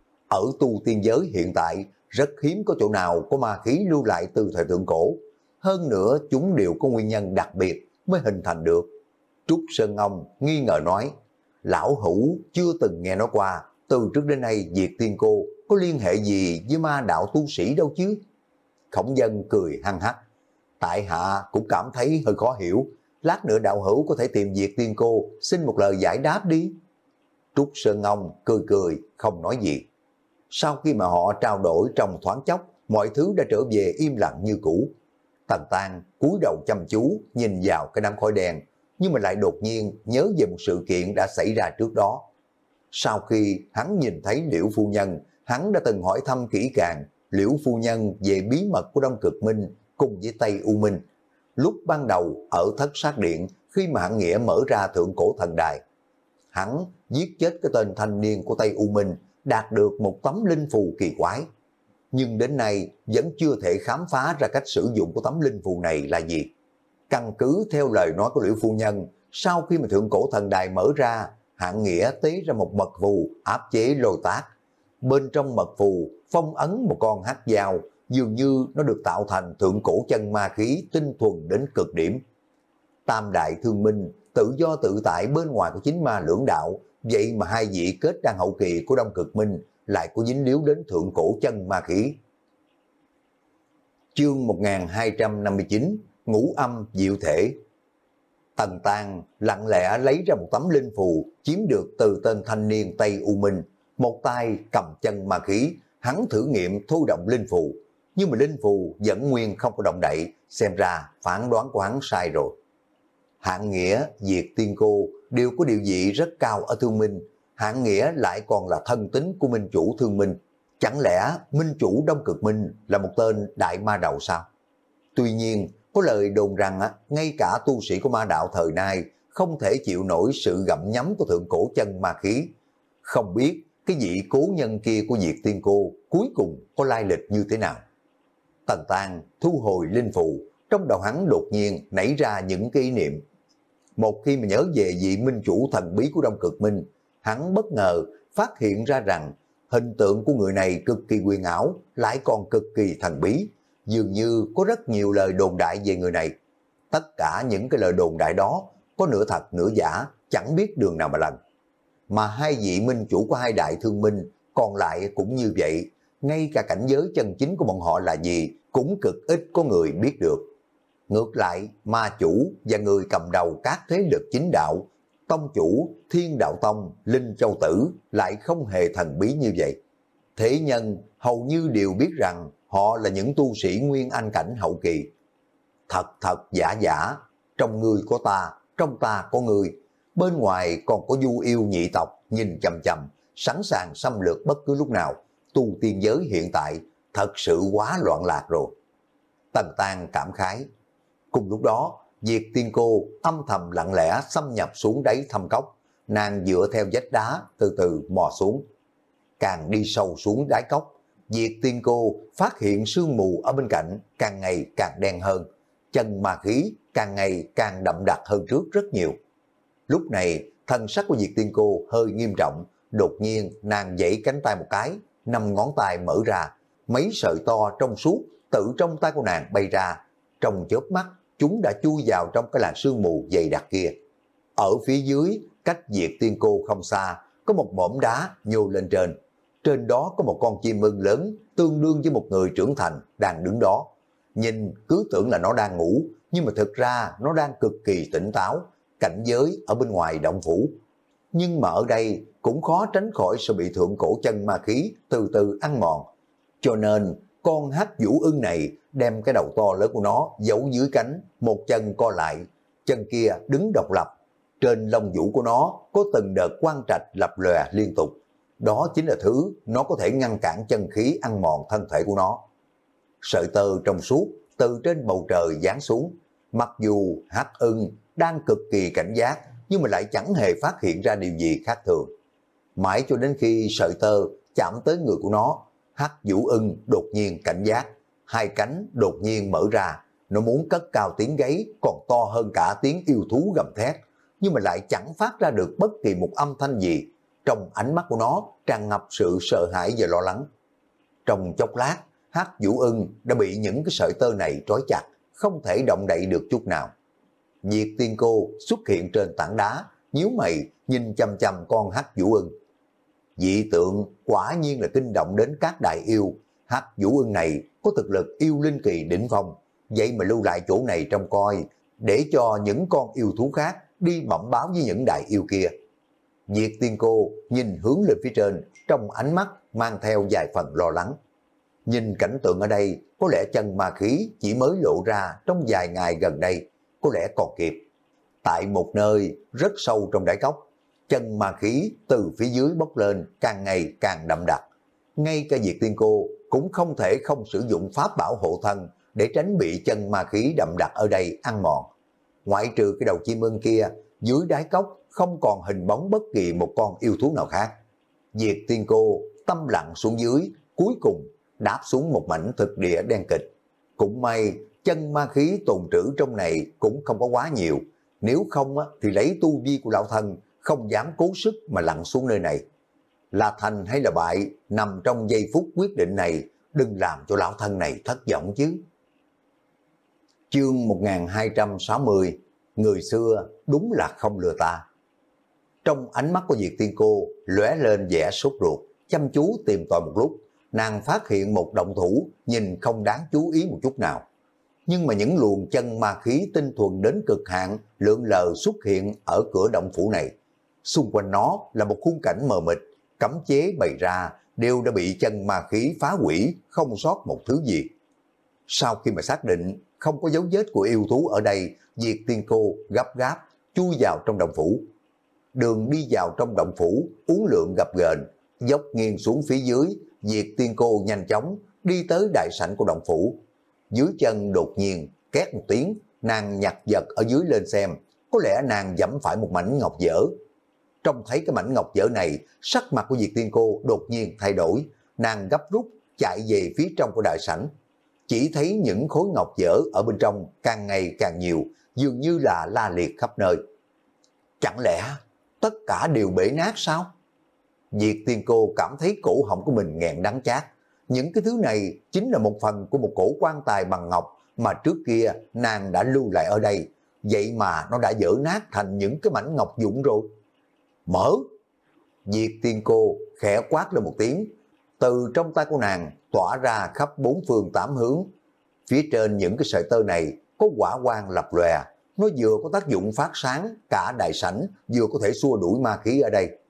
Ở tu tiên giới hiện tại, rất hiếm có chỗ nào có ma khí lưu lại từ thời thượng cổ. Hơn nữa, chúng đều có nguyên nhân đặc biệt mới hình thành được. Trúc Sơn Ngông nghi ngờ nói, lão hữu chưa từng nghe nói qua, từ trước đến nay Diệt Tiên Cô có liên hệ gì với ma đạo tu sĩ đâu chứ? Khổng Dân cười hăng hắc. Tại hạ cũng cảm thấy hơi khó hiểu, lát nữa đạo hữu có thể tìm Diệt Tiên Cô xin một lời giải đáp đi. Trúc Sơn Ông cười cười không nói gì. Sau khi mà họ trao đổi trong thoáng chốc, mọi thứ đã trở về im lặng như cũ. Tần Tang cúi đầu chăm chú nhìn vào cái đám khói đen, nhưng mà lại đột nhiên nhớ về một sự kiện đã xảy ra trước đó. Sau khi hắn nhìn thấy Liễu phu nhân, hắn đã từng hỏi thăm kỹ càng Liễu phu nhân về bí mật của Đông Cực Minh cùng với Tây U Minh. Lúc ban đầu ở Thất Sát Điện, khi mà Hạng Nghĩa mở ra Thượng Cổ Thần Đài, hắn giết chết cái tên thanh niên của Tây U Minh, đạt được một tấm linh phù kỳ quái. Nhưng đến nay vẫn chưa thể khám phá ra cách sử dụng của tấm linh phù này là gì. Căn cứ theo lời nói của Liễu phu nhân, sau khi mà Thượng Cổ Thần Đài mở ra, Hạng Nghĩa tế ra một mật phù áp chế lôi tác. Bên trong mật phù phong ấn một con hắc dao, dường như nó được tạo thành thượng cổ chân ma khí tinh thuần đến cực điểm. Tam đại thương minh, tự do tự tại bên ngoài của chính ma lưỡng đạo, vậy mà hai vị kết đan hậu kỳ của Đông Cực Minh lại có dính líu đến thượng cổ chân ma khí. Chương một nghìn hai trăm năm mươi chín, Ngũ Âm Diệu Thể. Tần Tang lặng lẽ lấy ra một tấm linh phù chiếm được từ tên thanh niên Tây U Minh, một tay cầm chân ma khí, hắn thử nghiệm thu động linh phù, nhưng mà linh phù vẫn nguyên không có động đậy, xem ra phán đoán của hắn sai rồi. Hạng Nghĩa, Diệt Tiên Cô đều có địa vị rất cao ở Thương Minh, Hạng Nghĩa lại còn là thân tín của Minh chủ Thương Minh, chẳng lẽ Minh chủ Đông Cực Minh là một tên đại ma đầu sao? Tuy nhiên, có lời đồn rằng ngay cả tu sĩ của ma đạo thời nay không thể chịu nổi sự gặm nhấm của thượng cổ chân ma khí. Không biết cái vị cố nhân kia của Diệt Tiên Cô cuối cùng có lai lịch như thế nào. Tần Tang thu hồi linh phù, trong đầu hắn đột nhiên nảy ra những cái ý niệm. Một khi mà nhớ về vị minh chủ thần bí của Đông Cực Minh, hắn bất ngờ phát hiện ra rằng hình tượng của người này cực kỳ huyền ảo, lại còn cực kỳ thần bí. Dường như có rất nhiều lời đồn đại về người này. Tất cả những cái lời đồn đại đó có nửa thật nửa giả, chẳng biết đường nào mà lần. Mà hai vị minh chủ của hai đại thương minh còn lại cũng như vậy, ngay cả cảnh giới chân chính của bọn họ là gì cũng cực ít có người biết được. Ngược lại, ma chủ và người cầm đầu các thế lực chính đạo, tông chủ, Thiên Đạo Tông, Linh Châu Tử lại không hề thần bí như vậy. Thế nhân hầu như đều biết rằng họ là những tu sĩ nguyên anh cảnh hậu kỳ. Thật thật giả giả, trong người có ta, trong ta có người, bên ngoài còn có du yêu nhị tộc nhìn chằm chằm, sẵn sàng xâm lược bất cứ lúc nào. Tu tiên giới hiện tại thật sự quá loạn lạc rồi. Tần Tang cảm khái. Cùng lúc đó, Diệt Tiên Cô âm thầm lặng lẽ xâm nhập xuống đáy thâm cốc, nàng dựa theo vách đá từ từ mò xuống. Càng đi sâu xuống đáy cốc, Diệt Tiên Cô phát hiện sương mù ở bên cạnh càng ngày càng đen hơn, chân ma khí càng ngày càng đậm đặc hơn trước rất nhiều. Lúc này, thân sắc của Diệt Tiên Cô hơi nghiêm trọng, đột nhiên nàng giãy cánh tay một cái, năm ngón tay mở ra, mấy sợi to trong suốt tự trong tay của nàng bay ra, trong chớp mắt chúng đã chui vào trong cái làn sương mù dày đặc kia. Ở phía dưới, cách Diệt Tiên Cô không xa, có một mỏm đá nhô lên trên. Trên đó có một con chim ưng lớn, tương đương với một người trưởng thành đang đứng đó. Nhìn cứ tưởng là nó đang ngủ, nhưng mà thực ra nó đang cực kỳ tỉnh táo, cảnh giới ở bên ngoài động phủ. Nhưng mà ở đây cũng khó tránh khỏi sự bị thượng cổ chân ma khí từ từ ăn mòn. Cho nên con hắc vũ ưng này đem cái đầu to lớn của nó giấu dưới cánh, một chân co lại, chân kia đứng độc lập. Trên lông vũ của nó có từng đợt quang trạch lập lòe liên tục. Đó chính là thứ nó có thể ngăn cản chân khí ăn mòn thân thể của nó. Sợi tơ trong suốt từ trên bầu trời giáng xuống. Mặc dù hắc ưng đang cực kỳ cảnh giác, nhưng mà lại chẳng hề phát hiện ra điều gì khác thường. Mãi cho đến khi sợi tơ chạm tới người của nó, hắc vũ ưng đột nhiên cảnh giác, hai cánh đột nhiên mở ra, nó muốn cất cao tiếng gáy còn to hơn cả tiếng yêu thú gầm thét, nhưng mà lại chẳng phát ra được bất kỳ một âm thanh gì. Trong ánh mắt của nó tràn ngập sự sợ hãi và lo lắng. Trong chốc lát, hắc vũ ưng đã bị những cái sợi tơ này trói chặt, không thể động đậy được chút nào. Diệt Tiên Cô xuất hiện trên tảng đá, nhíu mày nhìn chằm chằm con hắc vũ ưng. Dị tượng quả nhiên là kinh động đến các đại yêu. Hắc Vũ Ưng này có thực lực yêu linh kỳ đỉnh phong, vậy mà lưu lại chỗ này trông coi, để cho những con yêu thú khác đi bẩm báo với những đại yêu kia. Diệt Tiên Cô nhìn hướng lên phía trên, trong ánh mắt mang theo vài phần lo lắng. Nhìn cảnh tượng ở đây, có lẽ chân ma khí chỉ mới lộ ra trong vài ngày gần đây, có lẽ còn kịp. Tại một nơi rất sâu trong đáy cốc, chân ma khí từ phía dưới bốc lên càng ngày càng đậm đặc. Ngay cả Diệt Tiên Cô cũng không thể không sử dụng pháp bảo hộ thân để tránh bị chân ma khí đậm đặc ở đây ăn mòn. Ngoại trừ cái đầu chim ưng kia, dưới đáy cốc không còn hình bóng bất kỳ một con yêu thú nào khác. Diệt Tiên Cô tâm lặng xuống dưới, cuối cùng đáp xuống một mảnh thực địa đen kịch. Cũng may chân ma khí tồn trữ trong này cũng không có quá nhiều, nếu không thì lấy tu vi của lão thân không dám cố sức mà lặn xuống nơi này. Là thành hay là bại nằm trong giây phút quyết định này, đừng làm cho lão thân này thất vọng chứ. Chương một nghìn hai trăm sáu mươi, người xưa đúng là không lừa ta. Trong ánh mắt của Diệt Tiên Cô lóe lên vẻ sốt ruột, chăm chú tìm tòi một lúc, nàng phát hiện một động thủ nhìn không đáng chú ý một chút nào. Nhưng mà những luồng chân ma khí tinh thuần đến cực hạn lượn lờ xuất hiện ở cửa động phủ này. Xung quanh nó là một khung cảnh mờ mịt, cấm chế bày ra đều đã bị chân ma khí phá hủy, không sót một thứ gì. Sau khi mà xác định không có dấu vết của yêu thú ở đây, Diệt Tiên Cô gấp gáp chui vào trong động phủ. Đường đi vào trong động phủ uốn lượn gập ghềnh, dốc nghiêng xuống phía dưới. Diệt Tiên Cô nhanh chóng đi tới đại sảnh của động phủ. Dưới chân đột nhiên két một tiếng, nàng nhặt vật ở dưới lên xem, có lẽ nàng dẫm phải một mảnh ngọc dở. Trông thấy cái mảnh ngọc dở này, sắc mặt của Diệt Tiên Cô đột nhiên thay đổi, nàng gấp rút chạy về phía trong của đại sảnh. Chỉ thấy những khối ngọc dở ở bên trong càng ngày càng nhiều, dường như là la liệt khắp nơi. Chẳng lẽ tất cả đều bể nát sao? Diệt Tiên Cô cảm thấy cổ họng của mình nghẹn đắng chát. Những cái thứ này chính là một phần của một cổ quan tài bằng ngọc mà trước kia nàng đã lưu lại ở đây. Vậy mà nó đã vỡ nát thành những cái mảnh ngọc vụn rồi. Mở! Diệt Tiên Cô khẽ quát lên một tiếng. Từ trong tay của nàng tỏa ra khắp bốn phương tám hướng. Phía trên những cái sợi tơ này có hỏa quang lập lòe. Nó vừa có tác dụng phát sáng cả đại sảnh, vừa có thể xua đuổi ma khí ở đây.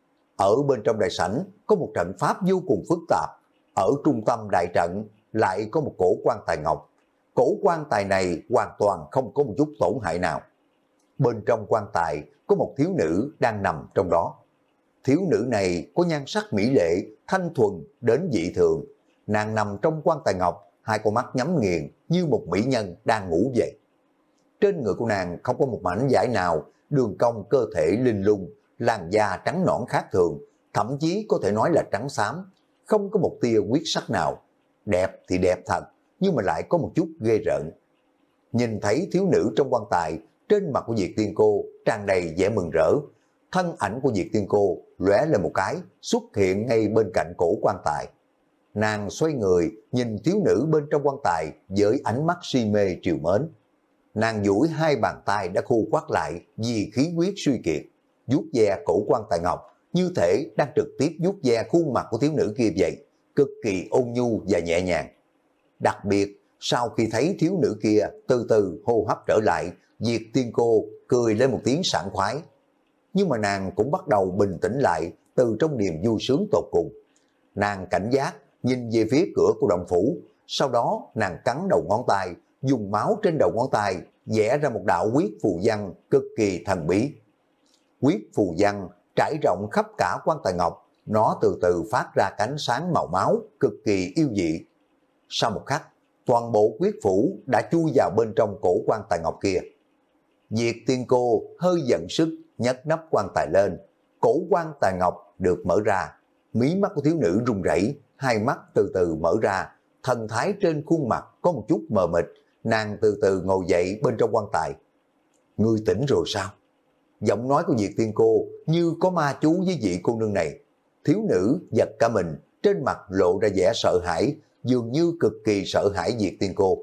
Ở bên trong đại sảnh có một trận pháp vô cùng phức tạp. Ở trung tâm đại trận lại có một cổ quan tài ngọc. Cổ quan tài này hoàn toàn không có một chút tổn hại nào. Bên trong quan tài có một thiếu nữ đang nằm trong đó. Thiếu nữ này có nhan sắc mỹ lệ, thanh thuần đến dị thường. Nàng nằm trong quan tài ngọc, hai con mắt nhắm nghiền như một mỹ nhân đang ngủ vậy. Trên người của nàng không có một mảnh vải nào, đường cong cơ thể linh lung, làn da trắng nõn khác thường, thậm chí có thể nói là trắng xám, không có một tia huyết sắc nào. Đẹp thì đẹp thật, nhưng mà lại có một chút ghê rợn. Nhìn thấy thiếu nữ trong quan tài, trên mặt của Diệt Tiên Cô tràn đầy vẻ mừng rỡ. Thân ảnh của Diệt Tiên Cô lóe lên một cái, xuất hiện ngay bên cạnh cổ quan tài. Nàng xoay người nhìn thiếu nữ bên trong quan tài với ánh mắt si mê triều mến. Nàng duỗi hai bàn tay đã khô quắt lại vì khí huyết suy kiệt, vuốt ve cổ quan tài ngọc, như thể đang trực tiếp vuốt ve khuôn mặt của thiếu nữ kia vậy, cực kỳ ôn nhu và nhẹ nhàng. Đặc biệt, sau khi thấy thiếu nữ kia từ từ hô hấp trở lại, Diệt Tiên Cô cười lên một tiếng sảng khoái. Nhưng mà nàng cũng bắt đầu bình tĩnh lại từ trong niềm vui sướng tột cùng. Nàng cảnh giác nhìn về phía cửa của động phủ, sau đó nàng cắn đầu ngón tay, dùng máu trên đầu ngón tay vẽ ra một đạo huyết phù văn cực kỳ thần bí. Huyết phù văn trải rộng khắp cả quan tài ngọc, nó từ từ phát ra cánh sáng màu máu cực kỳ yêu dị. Sau một khắc, toàn bộ huyết phủ đã chui vào bên trong cổ quan tài ngọc kia. Diệt Tiên Cô hơi giận sức nhấc nắp quan tài lên, cổ quan tài ngọc được mở ra, mí mắt của thiếu nữ run rẩy, hai mắt từ từ mở ra, thần thái trên khuôn mặt có một chút mờ mịt, nàng từ từ ngồi dậy bên trong quan tài. Ngươi tỉnh rồi sao? Giọng nói của Diệt Tiên Cô như có ma chú với vị cô nương này. Thiếu nữ giật cả mình, trên mặt lộ ra vẻ sợ hãi, dường như cực kỳ sợ hãi Diệt Tiên Cô.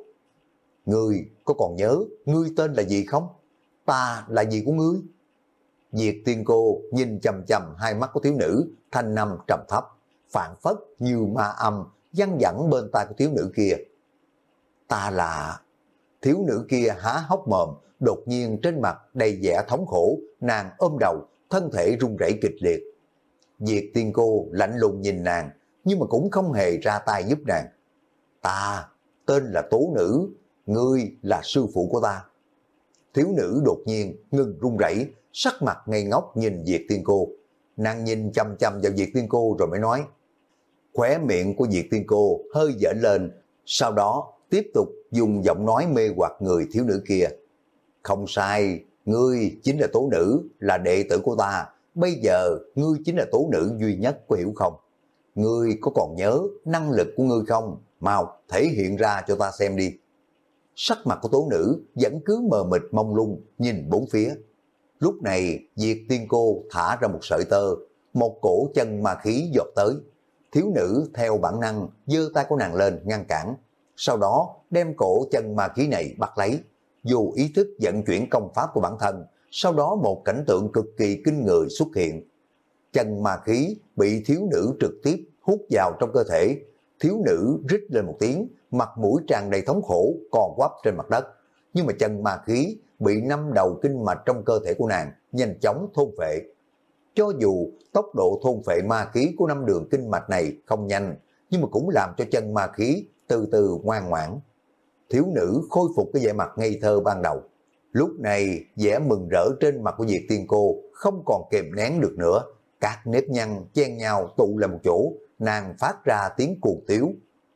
Ngươi có còn nhớ ngươi tên là gì không? Ta là gì của ngươi? Diệt Tiên Cô nhìn chầm chầm hai mắt của thiếu nữ, thanh năm trầm thấp, phản phất như ma âm văng vẳng bên tai của thiếu nữ kia. Ta là... Thiếu nữ kia há hốc mồm, đột nhiên trên mặt đầy vẻ thống khổ, nàng ôm đầu, thân thể run rẩy kịch liệt. Diệt Tiên Cô lạnh lùng nhìn nàng, nhưng mà cũng không hề ra tay giúp nàng. Ta tên là Tố Nữ, ngươi là sư phụ của ta. Thiếu nữ đột nhiên ngừng run rẩy, sắc mặt ngây ngốc nhìn Diệt Tiên Cô. Nàng nhìn chăm chăm vào Diệt Tiên Cô rồi mới nói. Khóe miệng của Diệt Tiên Cô hơi giở lên, sau đó tiếp tục dùng giọng nói mê hoặc người thiếu nữ kia. Không sai, ngươi chính là Tố Nữ, là đệ tử của ta. Bây giờ ngươi chính là Tố Nữ duy nhất, có hiểu không? Ngươi có còn nhớ năng lực của ngươi không? Mau thể hiện ra cho ta xem đi. Sắc mặt của Tố Nữ vẫn cứ mờ mịt mông lung nhìn bốn phía. Lúc này Diệt Tiên Cô thả ra một sợi tơ, một cổ chân ma khí giọt tới. Thiếu nữ theo bản năng giơ tay của nàng lên ngăn cản, sau đó đem cổ chân ma khí này bắt lấy, dù ý thức vận chuyển công pháp của bản thân. Sau đó một cảnh tượng cực kỳ kinh người xuất hiện. Chân ma khí bị thiếu nữ trực tiếp hút vào trong cơ thể. Thiếu nữ rít lên một tiếng, mặt mũi tràn đầy thống khổ, còn quắp trên mặt đất. Nhưng mà chân ma khí bị năm đầu kinh mạch trong cơ thể của nàng nhanh chóng thôn phệ. Cho dù tốc độ thôn phệ ma khí của năm đường kinh mạch này không nhanh, nhưng mà cũng làm cho chân ma khí từ từ ngoan ngoãn. Thiếu nữ khôi phục cái vẻ mặt ngây thơ ban đầu. Lúc này vẻ mừng rỡ trên mặt của Diệt Tiên Cô không còn kềm nén được nữa. Các nếp nhăn chen nhau tụ lại một chỗ, nàng phát ra tiếng cuồng tiếu.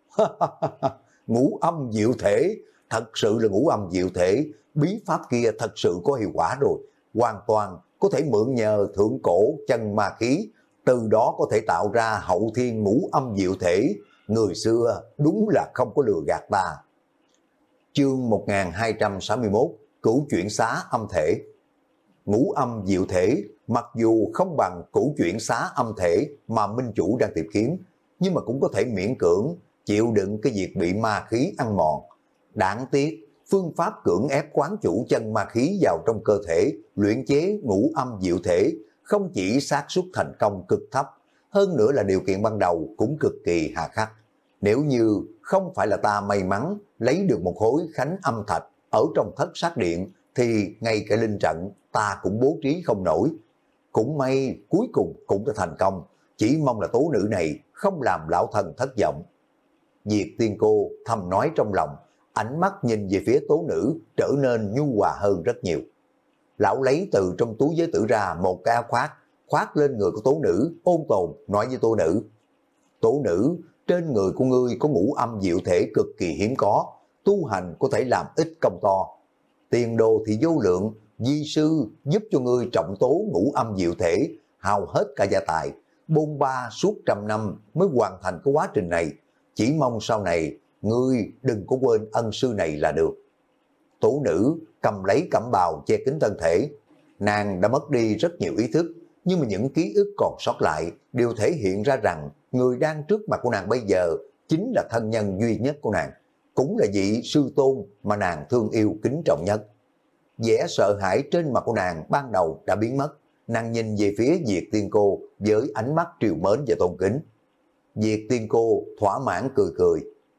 Ngũ âm diệu thể, thật sự là ngũ âm diệu thể, bí pháp kia thật sự có hiệu quả rồi, hoàn toàn có thể mượn nhờ thượng cổ chân ma khí, từ đó có thể tạo ra hậu thiên ngũ âm diệu thể. Người xưa đúng là không có lừa gạt ta. Chương một nghìn hai trăm sáu mươi mốt, Cửu chuyển xá âm thể. Ngũ âm diệu thể mặc dù không bằng cửu chuyển xá âm thể mà minh chủ đang tìm kiếm, nhưng mà cũng có thể miễn cưỡng chịu đựng cái việc bị ma khí ăn mòn. Đáng tiếc, phương pháp cưỡng ép quán chủ chân ma khí vào trong cơ thể, luyện chế ngũ âm diệu thể, không chỉ xác suất thành công cực thấp, hơn nữa là điều kiện ban đầu cũng cực kỳ hà khắc. Nếu như không phải là ta may mắn lấy được một khối khánh âm thạch ở trong thất sát điện, thì ngay cả linh trận ta cũng bố trí không nổi. Cũng may cuối cùng cũng đã thành công, chỉ mong là Tố Nữ này không làm lão thần thất vọng. Diệt Tiên Cô thầm nói trong lòng, ánh mắt nhìn về phía Tố Nữ trở nên nhu hòa hơn rất nhiều. Lão lấy từ trong túi giới tử ra một cái áo khoác, khoác lên người của Tố Nữ, ôn tồn nói với Tố Nữ. Tố Nữ, trên người của ngươi có ngũ âm diệu thể cực kỳ hiếm có, tu hành có thể làm ít công to. Tiền đồ thì vô lượng, di sư giúp cho ngươi trọng tố ngũ âm diệu thể, hao hết cả gia tài, bôn ba suốt trăm năm mới hoàn thành cái quá trình này. Chỉ mong sau này ngươi đừng có quên ân sư này là được. Tố Nữ cầm lấy cẩm bào che kín thân thể. Nàng đã mất đi rất nhiều ý thức, nhưng mà những ký ức còn sót lại đều thể hiện ra rằng người đang trước mặt của nàng bây giờ chính là thân nhân duy nhất của nàng, cũng là vị sư tôn mà nàng thương yêu kính trọng nhất. Vẻ sợ hãi trên mặt của nàng ban đầu đã biến mất, nàng nhìn về phía Diệt Tiên Cô với ánh mắt trìu mến và tôn kính. Diệt Tiên Cô thỏa mãn cười cười.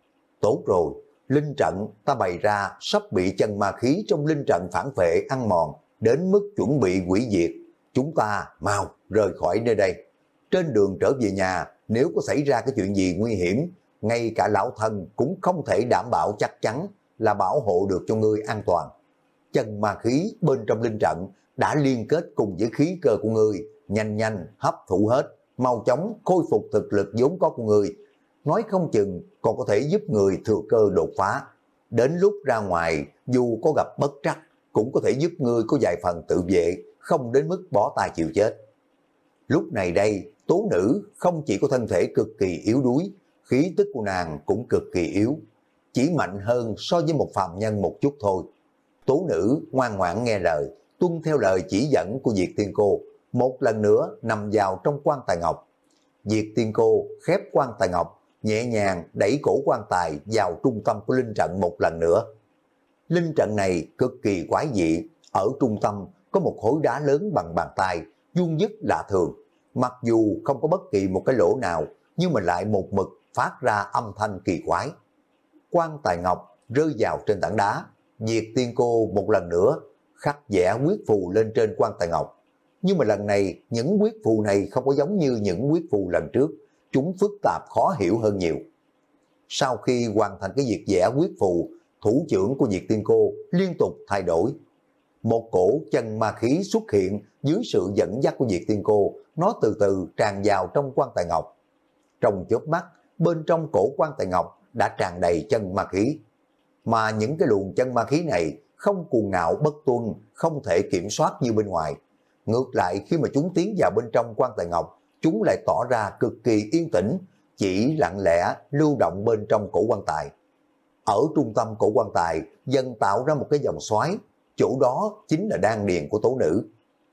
Tốt rồi, linh trận ta bày ra sắp bị chân ma khí trong linh trận phản vệ ăn mòn, đến mức chuẩn bị hủy diệt. Chúng ta mau rời khỏi nơi đây. Trên đường trở về nhà, nếu có xảy ra cái chuyện gì nguy hiểm, ngay cả lão thân cũng không thể đảm bảo chắc chắn là bảo hộ được cho ngươi an toàn. Chân ma khí bên trong linh trận đã liên kết cùng với khí cơ của ngươi, nhanh nhanh hấp thụ hết, mau chóng khôi phục thực lực vốn có của ngươi. Nói không chừng còn có thể giúp người thừa cơ đột phá. Đến lúc ra ngoài, dù có gặp bất trắc, cũng có thể giúp ngươi có vài phần tự vệ, không đến mức bó tay chịu chết. Lúc này đây, Tố Nữ không chỉ có thân thể cực kỳ yếu đuối, khí tức của nàng cũng cực kỳ yếu, chỉ mạnh hơn so với một phàm nhân một chút thôi. Tố Nữ ngoan ngoãn nghe lời, tuân theo lời chỉ dẫn của Diệt Tiên Cô, một lần nữa nằm vào trong quan tài ngọc. Diệt Tiên Cô khép quan tài ngọc, nhẹ nhàng đẩy cổ quan tài vào trung tâm của linh trận một lần nữa. Linh trận này cực kỳ quái dị, ở trung tâm có một khối đá lớn bằng bàn tay, vuông vức lạ thường. Mặc dù không có bất kỳ một cái lỗ nào, nhưng mà lại một mực phát ra âm thanh kỳ quái. Quan tài ngọc rơi vào trên tảng đá, Diệt Tiên Cô một lần nữa khắc vẽ quyết phù lên trên quan tài ngọc. Nhưng mà lần này những quyết phù này không có giống như những quyết phù lần trước, chúng phức tạp khó hiểu hơn nhiều. Sau khi hoàn thành cái việc vẽ quyết phù, thủ trưởng của Diệt Tiên Cô liên tục thay đổi. Một cổ chân ma khí xuất hiện dưới sự dẫn dắt của Diệt Tiên Cô, nó từ từ tràn vào trong quan tài ngọc. Trong chớp mắt, bên trong cổ quan tài ngọc đã tràn đầy chân ma khí. Mà những cái luồng chân ma khí này không cuồng ngạo bất tuân, không thể kiểm soát như bên ngoài. Ngược lại khi mà chúng tiến vào bên trong quan tài ngọc, chúng lại tỏ ra cực kỳ yên tĩnh, chỉ lặng lẽ lưu động bên trong cổ quan tài. Ở trung tâm cổ quan tài dần tạo ra một cái dòng xoáy, chỗ đó chính là đan điền của tố nữ.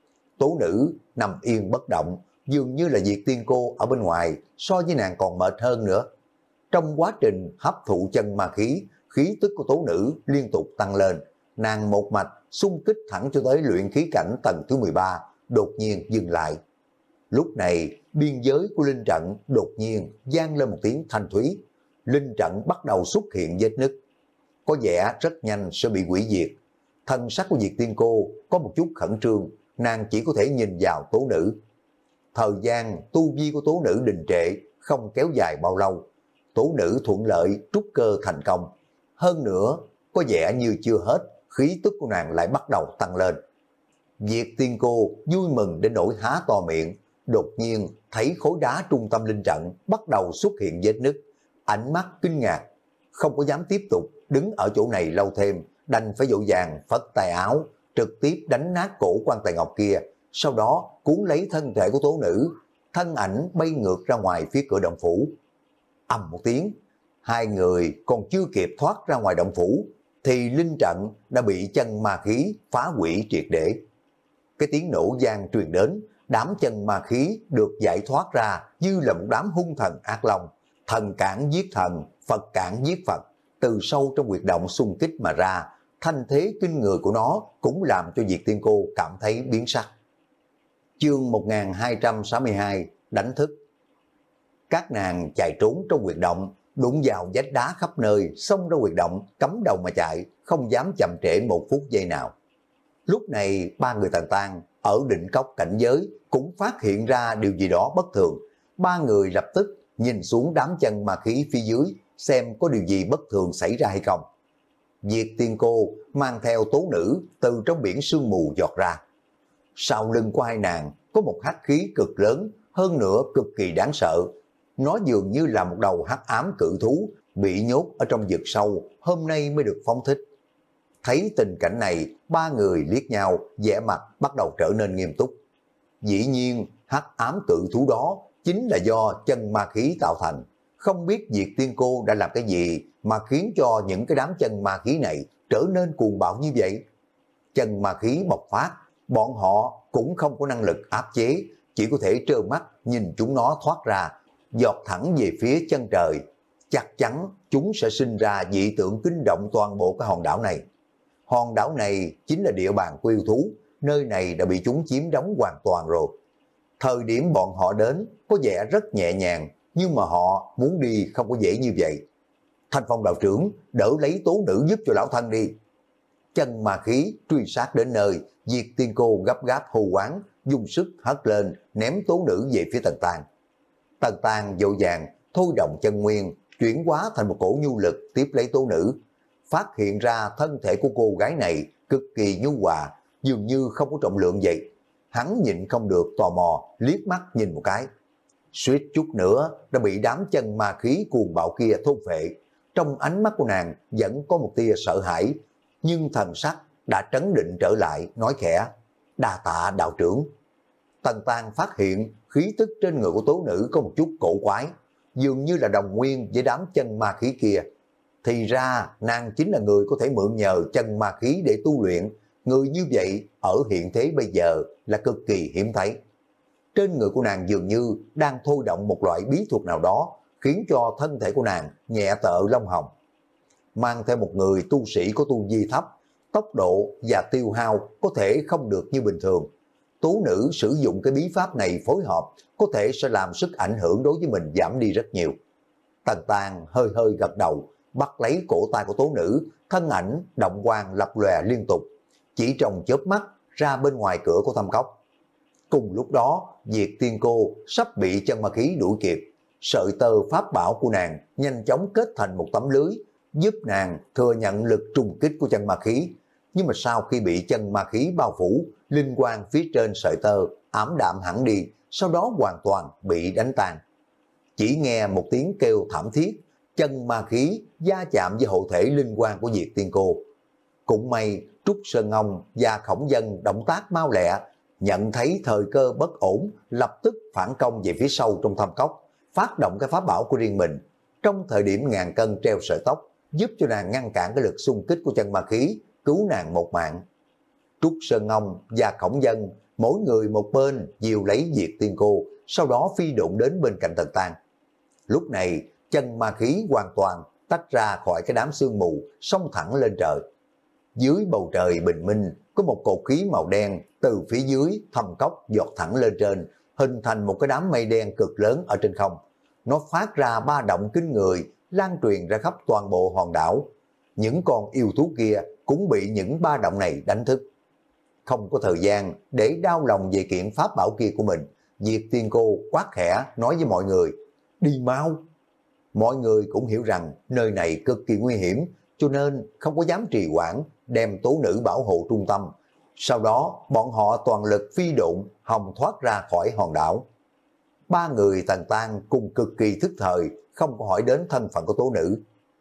Tố nữ nằm yên bất động, dường như là Diệt Tiên Cô ở bên ngoài so với nàng còn mệt hơn nữa. Trong quá trình hấp thụ chân ma khí, khí tức của tố nữ liên tục tăng lên, nàng một mạch xung kích thẳng cho tới luyện khí cảnh tầng thứ mười ba, đột nhiên dừng lại. Lúc này, biên giới của linh trận đột nhiên vang lên một tiếng thanh thúy. Linh trận bắt đầu xuất hiện vết nứt, có vẻ rất nhanh sẽ bị hủy diệt. Thân sắc của Diệt Tiên Cô có một chút khẩn trương, nàng chỉ có thể nhìn vào tố nữ. Thời gian tu vi của tố nữ đình trệ, không kéo dài bao lâu. Tố nữ thuận lợi trúc cơ thành công. Hơn nữa, có vẻ như chưa hết, khí tức của nàng lại bắt đầu tăng lên. Diệt Tiên Cô vui mừng đến nỗi há to miệng, đột nhiên thấy khối đá trung tâm linh trận bắt đầu xuất hiện vết nứt, ánh mắt kinh ngạc, không có dám tiếp tục đứng ở chỗ này lâu thêm, đành phải vội vàng phất tay áo, trực tiếp đánh nát cổ quan tài ngọc kia, sau đó cuốn lấy thân thể của tố nữ, thân ảnh bay ngược ra ngoài phía cửa động phủ. Ầm một tiếng, hai người còn chưa kịp thoát ra ngoài động phủ, thì linh trận đã bị chân ma khí phá hủy triệt để. Cái tiếng nổ vang truyền đến, đám chân ma khí được giải thoát ra như là một đám hung thần ác long, thần cản giết thần, Phật cản giết Phật, từ sâu trong huyệt động xung kích mà ra. Thanh thế kinh người của nó cũng làm cho Diệt Tiên Cô cảm thấy biến sắc. Chương một nghìn hai trăm sáu mươi hai, đánh thức. Các nàng chạy trốn trong huyệt động, đụng vào vách đá khắp nơi, xông ra huyệt động, cắm đầu mà chạy, không dám chậm trễ một phút giây nào. Lúc này ba người Tần Tang ở đỉnh cốc cảnh giới cũng phát hiện ra điều gì đó bất thường. Ba người lập tức nhìn xuống đám chân ma khí phía dưới, xem có điều gì bất thường xảy ra hay không. Diệt Tiên Cô mang theo tố nữ từ trong biển sương mù giọt ra. Sau lưng của hai nàng có một hắc khí cực lớn, hơn nữa cực kỳ đáng sợ. Nó dường như là một đầu hắc ám cự thú bị nhốt ở trong vực sâu, hôm nay mới được phóng thích. Thấy tình cảnh này, ba người liếc nhau, vẻ mặt bắt đầu trở nên nghiêm túc. Dĩ nhiên, hắc ám cự thú đó chính là do chân ma khí tạo thành. Không biết Diệt Tiên Cô đã làm cái gì mà khiến cho những cái đám chân ma khí này trở nên cuồng bạo như vậy. Chân ma khí bộc phát, bọn họ cũng không có năng lực áp chế, chỉ có thể trơ mắt nhìn chúng nó thoát ra, giọt thẳng về phía chân trời. Chắc chắn chúng sẽ sinh ra dị tượng kinh động toàn bộ cái hòn đảo này. Hòn đảo này chính là địa bàn của yêu thú, nơi này đã bị chúng chiếm đóng hoàn toàn rồi. Thời điểm bọn họ đến có vẻ rất nhẹ nhàng, nhưng mà họ muốn đi không có dễ như vậy. Thanh Phong đạo trưởng, đỡ lấy tố nữ giúp cho lão thân đi. Chân ma khí truy sát đến nơi, Diệt Tiên Cô gấp gáp hô quán, dùng sức hất lên, ném tố nữ về phía Tần Tang. Tần Tang vội vàng thôi động chân nguyên, chuyển hóa thành một cổ nhu lực tiếp lấy tố nữ. Phát hiện ra thân thể của cô gái này cực kỳ nhu hòa, dường như không có trọng lượng vậy. Hắn nhịn không được tò mò, liếc mắt nhìn một cái. Suýt chút nữa đã bị đám chân ma khí cuồng bạo kia thôn phệ. Trong ánh mắt của nàng vẫn có một tia sợ hãi, nhưng thần sắc đã trấn định trở lại, nói khẽ, đa tạ đạo trưởng. Tần Tang phát hiện khí tức trên người của tố nữ có một chút cổ quái, dường như là đồng nguyên với đám chân ma khí kia. Thì ra nàng chính là người có thể mượn nhờ chân ma khí để tu luyện. Người như vậy ở hiện thế bây giờ là cực kỳ hiếm thấy. Trên người của nàng dường như đang thôi động một loại bí thuật nào đó, khiến cho thân thể của nàng nhẹ tợ lông hồng. Mang theo một người tu sĩ có tu vi thấp, tốc độ và tiêu hao có thể không được như bình thường. Tú nữ sử dụng cái bí pháp này phối hợp có thể sẽ làm sức ảnh hưởng đối với mình giảm đi rất nhiều. Tần Tàng hơi hơi gật đầu, bắt lấy cổ tay của tố nữ, thân ảnh động quang lập lòe liên tục, chỉ trong chớp mắt ra bên ngoài cửa của thâm cốc. Cùng lúc đó, Diệt Tiên Cô sắp bị chân ma khí đuổi kịp, sợi tơ pháp bảo của nàng nhanh chóng kết thành một tấm lưới, giúp nàng thừa nhận lực trùng kích của chân ma khí. Nhưng mà sau khi bị chân ma khí bao phủ, linh quang phía trên sợi tơ ảm đạm hẳn đi, sau đó hoàn toàn bị đánh tan. Chỉ nghe một tiếng kêu thảm thiết, chân ma khí va chạm với hộ thể linh quang của Diệt Tiên Cô. Cũng may Trúc Sơn Ngông và Khổng Dân động tác mau lẹ, nhận thấy thời cơ bất ổn, lập tức phản công về phía sau trong thâm cốc, phát động cái pháp bảo của riêng mình. Trong thời điểm ngàn cân treo sợi tóc, giúp cho nàng ngăn cản cái lực xung kích của chân ma khí, cứu nàng một mạng. Trúc Sơn Ngông và Khổng Dân mỗi người một bên dìu lấy Diệt Tiên Cô, sau đó phi độn đến bên cạnh Tần Tàng. Lúc này chân ma khí hoàn toàn tách ra khỏi cái đám sương mù, xông thẳng lên trời. Dưới bầu trời bình minh có một cột khí màu đen từ phía dưới thâm cốc giọt thẳng lên trên, hình thành một cái đám mây đen cực lớn ở trên không. Nó phát ra ba động kinh người, lan truyền ra khắp toàn bộ hòn đảo. Những con yêu thú kia cũng bị những ba động này đánh thức. Không có thời gian để đau lòng về kiện pháp bảo kia của mình, Diệt Tiên Cô quát khẽ nói với mọi người, đi mau. Mọi người cũng hiểu rằng nơi này cực kỳ nguy hiểm, cho nên không có dám trì hoãn, đem tố nữ bảo hộ trung tâm. Sau đó bọn họ toàn lực phi độn hòng thoát ra khỏi hòn đảo. Ba người Tần Tang cùng cực kỳ thức thời, không có hỏi đến thân phận của tố nữ.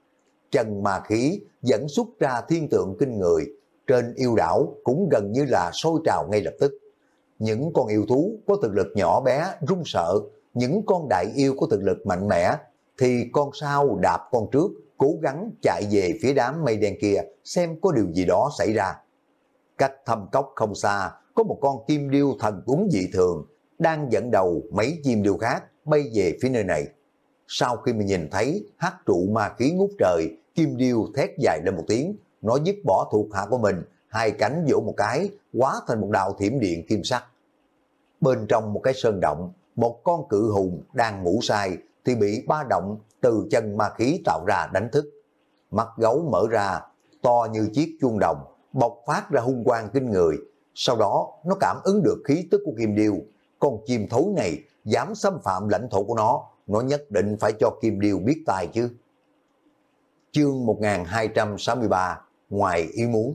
Chân ma khí dẫn xuất ra thiên tượng kinh người, trên yêu đảo cũng gần như là sôi trào ngay lập tức. Những con yêu thú có thực lực nhỏ bé run sợ, những con đại yêu có thực lực mạnh mẽ, thì con sau đạp con trước, cố gắng chạy về phía đám mây đen kia xem có điều gì đó xảy ra. Cách thâm cốc không xa, có một con kim điêu thần tuấn dị thường, đang dẫn đầu mấy chim điêu khác bay về phía nơi này. Sau khi mình nhìn thấy hắc trụ ma khí ngút trời, kim điêu thét dài lên một tiếng, nó dứt bỏ thuộc hạ của mình, hai cánh vỗ một cái, hóa thành một đạo thiểm điện kim sắc. Bên trong một cái sơn động, một con cự hùng đang ngủ say thì bị ba động từ chân ma khí tạo ra đánh thức. Mắt gấu mở ra, to như chiếc chuông đồng, bộc phát ra hung quang kinh người. Sau đó nó cảm ứng được khí tức của kim điêu. Con chim thối này dám xâm phạm lãnh thổ của nó, nó nhất định phải cho kim điêu biết tài chứ. Chương một nghìn hai trăm sáu mươi ba, ngoài ý muốn.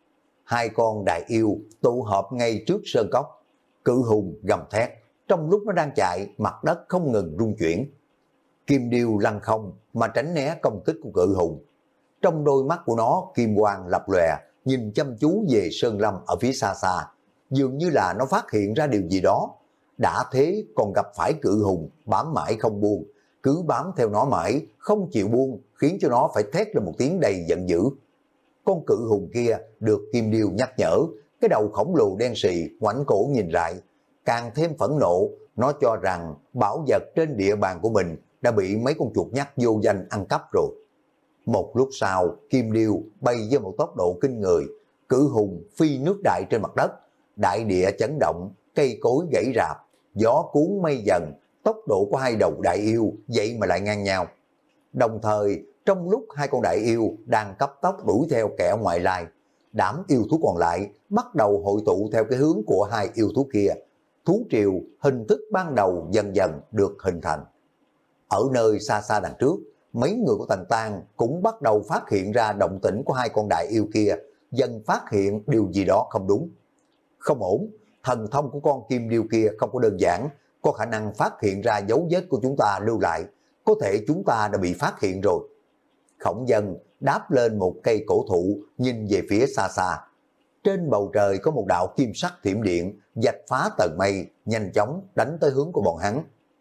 Hai con đại yêu tụ họp ngay trước sơn cốc. Cự hùng gầm thét, trong lúc nó đang chạy, mặt đất không ngừng rung chuyển. Kim điêu lăn không mà tránh né công kích của cự hùng. Trong đôi mắt của nó kim quang lập lòe, nhìn chăm chú về sơn lâm ở phía xa xa, dường như là nó phát hiện ra điều gì đó. Đã thế còn gặp phải cự hùng bám mãi không buông, cứ bám theo nó mãi không chịu buông, khiến cho nó phải thét lên một tiếng đầy giận dữ. Con cự hùng kia được kim điêu nhắc nhở, cái đầu khổng lồ đen sì ngoảnh cổ nhìn lại, càng thêm phẫn nộ. Nó cho rằng bảo vật trên địa bàn của mình đã bị mấy con chuột nhắt vô danh ăn cắp rồi. Một lúc sau, kim điêu bay với một tốc độ kinh người, cự hùng phi nước đại trên mặt đất, đại địa chấn động, cây cối gãy rạp, gió cuốn mây dần, tốc độ của hai đầu đại yêu vậy mà lại ngang nhau. Đồng thời, trong lúc hai con đại yêu đang cấp tốc đuổi theo kẻ ngoại lai, đám yêu thú còn lại bắt đầu hội tụ theo cái hướng của hai yêu thú kia. Thú triều hình thức ban đầu dần dần được hình thành. Ở nơi xa xa đằng trước, mấy người của Tần Tang cũng bắt đầu phát hiện ra động tĩnh của hai con đại yêu kia, dần phát hiện điều gì đó không đúng. Không ổn, thần thông của con kim điêu kia không có đơn giản, có khả năng phát hiện ra dấu vết của chúng ta lưu lại, có thể chúng ta đã bị phát hiện rồi. Khổng Dân đáp lên một cây cổ thụ, nhìn về phía xa xa. Trên bầu trời có một đạo kim sắc thiểm điện, vạch phá tầng mây, nhanh chóng đánh tới hướng của bọn hắn.